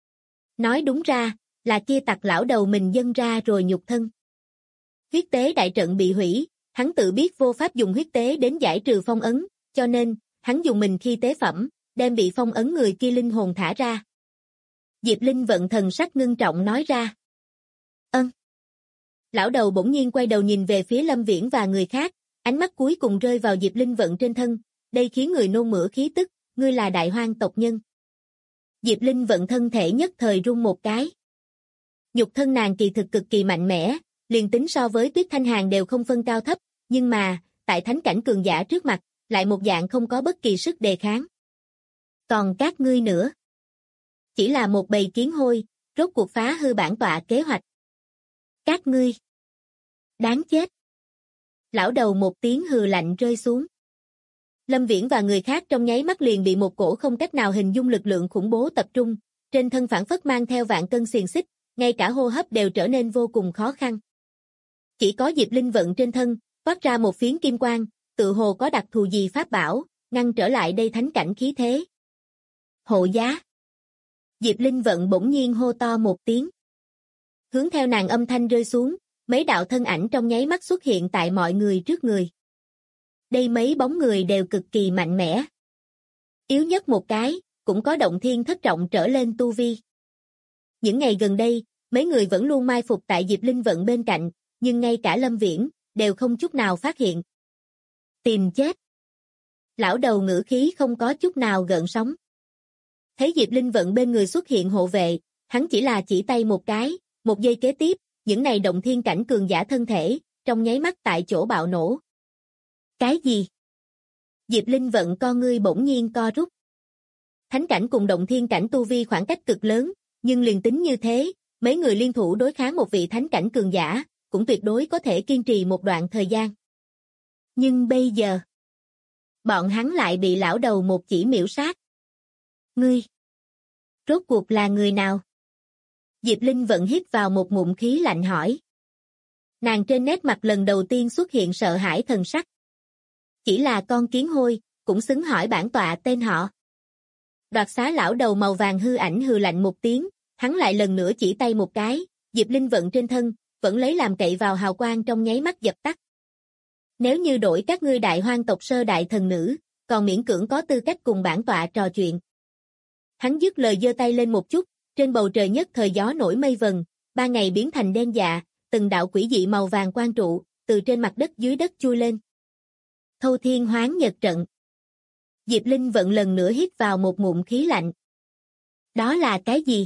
Nói đúng ra, là kia tặc lão đầu mình dâng ra rồi nhục thân. Huyết tế đại trận bị hủy, hắn tự biết vô pháp dùng huyết tế đến giải trừ phong ấn, cho nên, hắn dùng mình khi tế phẩm, đem bị phong ấn người kia linh hồn thả ra. Diệp Linh Vận thần sắc ngưng trọng nói ra. Ân. Lão đầu bỗng nhiên quay đầu nhìn về phía Lâm Viễn và người khác, ánh mắt cuối cùng rơi vào Diệp Linh Vận trên thân, đây khiến người nôn mửa khí tức, ngươi là đại hoang tộc nhân. Diệp Linh Vận thân thể nhất thời run một cái. Nhục thân nàng kỳ thực cực kỳ mạnh mẽ, liền tính so với Tuyết Thanh Hàn đều không phân cao thấp, nhưng mà, tại thánh cảnh cường giả trước mặt, lại một dạng không có bất kỳ sức đề kháng. Còn các ngươi nữa, chỉ là một bầy kiến hôi, rốt cuộc phá hư bản tọa kế hoạch. Các ngươi, đáng chết. Lão đầu một tiếng hừ lạnh rơi xuống. Lâm Viễn và người khác trong nháy mắt liền bị một cổ không cách nào hình dung lực lượng khủng bố tập trung, trên thân phản phất mang theo vạn cân xiềng xích, ngay cả hô hấp đều trở nên vô cùng khó khăn. Chỉ có Diệp Linh Vận trên thân, toát ra một phiến kim quang, tự hồ có đặc thù gì pháp bảo, ngăn trở lại đây thánh cảnh khí thế. Hộ giá. Diệp Linh Vận bỗng nhiên hô to một tiếng. Hướng theo nàng âm thanh rơi xuống, mấy đạo thân ảnh trong nháy mắt xuất hiện tại mọi người trước người. Đây mấy bóng người đều cực kỳ mạnh mẽ. Yếu nhất một cái, cũng có động thiên thất trọng trở lên tu vi. Những ngày gần đây, mấy người vẫn luôn mai phục tại Diệp Linh Vận bên cạnh, nhưng ngay cả Lâm Viễn, đều không chút nào phát hiện. Tìm chết. Lão đầu ngữ khí không có chút nào gợn sóng. Thấy Diệp Linh Vận bên người xuất hiện hộ vệ, hắn chỉ là chỉ tay một cái, một giây kế tiếp, những này động thiên cảnh cường giả thân thể, trong nháy mắt tại chỗ bạo nổ. Cái gì? Diệp Linh Vận con ngươi bỗng nhiên co rút. Thánh cảnh cùng động thiên cảnh tu vi khoảng cách cực lớn, nhưng liền tính như thế, mấy người liên thủ đối kháng một vị thánh cảnh cường giả, cũng tuyệt đối có thể kiên trì một đoạn thời gian. Nhưng bây giờ, bọn hắn lại bị lão đầu một chỉ miểu sát. Ngươi, rốt cuộc là người nào? Diệp Linh Vận hít vào một ngụm khí lạnh hỏi. Nàng trên nét mặt lần đầu tiên xuất hiện sợ hãi thần sắc. Chỉ là con kiến hôi, cũng xứng hỏi bản tọa tên họ. Đoạt xá lão đầu màu vàng hư ảnh hừ lạnh một tiếng, hắn lại lần nữa chỉ tay một cái, Diệp Linh Vận trên thân, vẫn lấy làm cậy vào hào quang trong nháy mắt dập tắt. Nếu như đổi các ngươi đại hoang tộc sơ đại thần nữ, còn miễn cưỡng có tư cách cùng bản tọa trò chuyện. Hắn dứt lời giơ tay lên một chút, trên bầu trời nhất thời gió nổi mây vần, ban ngày biến thành đen dạ, từng đạo quỷ dị màu vàng quang trụ, từ trên mặt đất dưới đất chui lên. Thâu Thiên Hoán Nhật trận. Diệp Linh Vận lần nữa hít vào một ngụm khí lạnh. Đó là cái gì?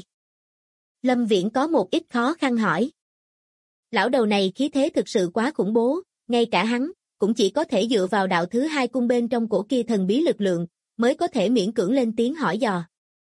Lâm Viễn có một ít khó khăn hỏi. Lão đầu này khí thế thực sự quá khủng bố, ngay cả hắn, cũng chỉ có thể dựa vào đạo thứ hai cung bên trong cổ kia thần bí lực lượng, mới có thể miễn cưỡng lên tiếng hỏi dò.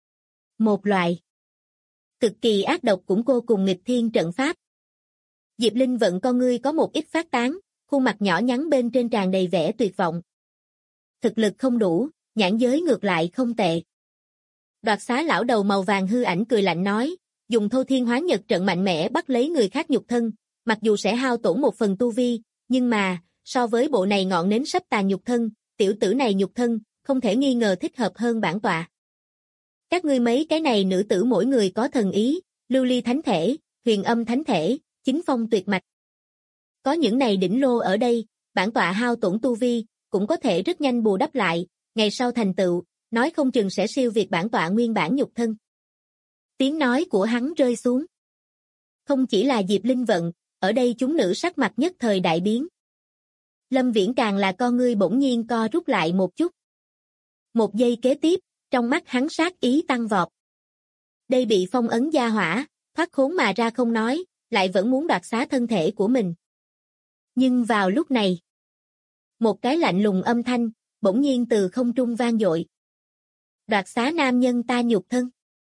Một loại cực kỳ ác độc cũng vô cùng nghịch thiên trận pháp. Diệp Linh Vận con ngươi có một ít phát tán, khuôn mặt nhỏ nhắn bên trên tràn đầy vẻ tuyệt vọng. Thực lực không đủ, nhãn giới ngược lại không tệ. Đoạt xá lão đầu màu vàng hư ảnh cười lạnh nói, dùng Thâu Thiên Hoán Nhật trận mạnh mẽ bắt lấy người khác nhục thân, mặc dù sẽ hao tổn một phần tu vi, nhưng mà, so với bộ này ngọn nến sắp tàn nhục thân, tiểu tử này nhục thân, không thể nghi ngờ thích hợp hơn bản tọa. Các ngươi mấy cái này nữ tử mỗi người có thần ý, lưu ly thánh thể, huyền âm thánh thể, chính phong tuyệt mạch. Có những này đỉnh lô ở đây, bản tọa hao tổn tu vi, cũng có thể rất nhanh bù đắp lại, ngày sau thành tựu, nói không chừng sẽ siêu việt bản tọa nguyên bản nhục thân. Tiếng nói của hắn rơi xuống. Không chỉ là Diệp Linh Vận, ở đây chúng nữ sắc mặt nhất thời đại biến. Lâm Viễn càng là con ngươi bỗng nhiên co rút lại một chút. Một giây kế tiếp, trong mắt hắn sát ý tăng vọt. Đây bị phong ấn gia hỏa, thoát khốn mà ra không nói, lại vẫn muốn đoạt xá thân thể của mình. Nhưng vào lúc này, một cái lạnh lùng âm thanh, bỗng nhiên từ không trung vang dội. Đoạt xá nam nhân ta nhục thân.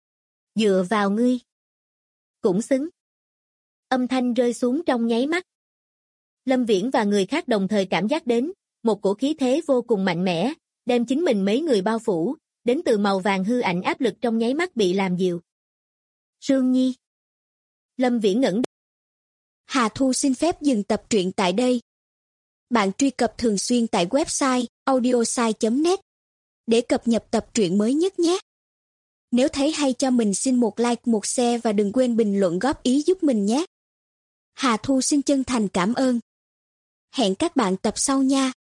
Dựa vào ngươi. Cũng xứng. Âm thanh rơi xuống trong nháy mắt. Lâm Viễn và người khác đồng thời cảm giác đến, một cổ khí thế vô cùng mạnh mẽ, đem chính mình mấy người bao phủ, đến từ màu vàng hư ảnh áp lực trong nháy mắt bị làm dịu. Sương Nhi. Lâm Viễn ngẩng. Hà Thu xin phép dừng tập truyện tại đây. Bạn truy cập thường xuyên tại website audiosai.net để cập nhật tập truyện mới nhất nhé. Nếu thấy hay cho mình xin một like, một share và đừng quên bình luận góp ý giúp mình nhé. Hà Thu xin chân thành cảm ơn. Hẹn các bạn tập sau nha.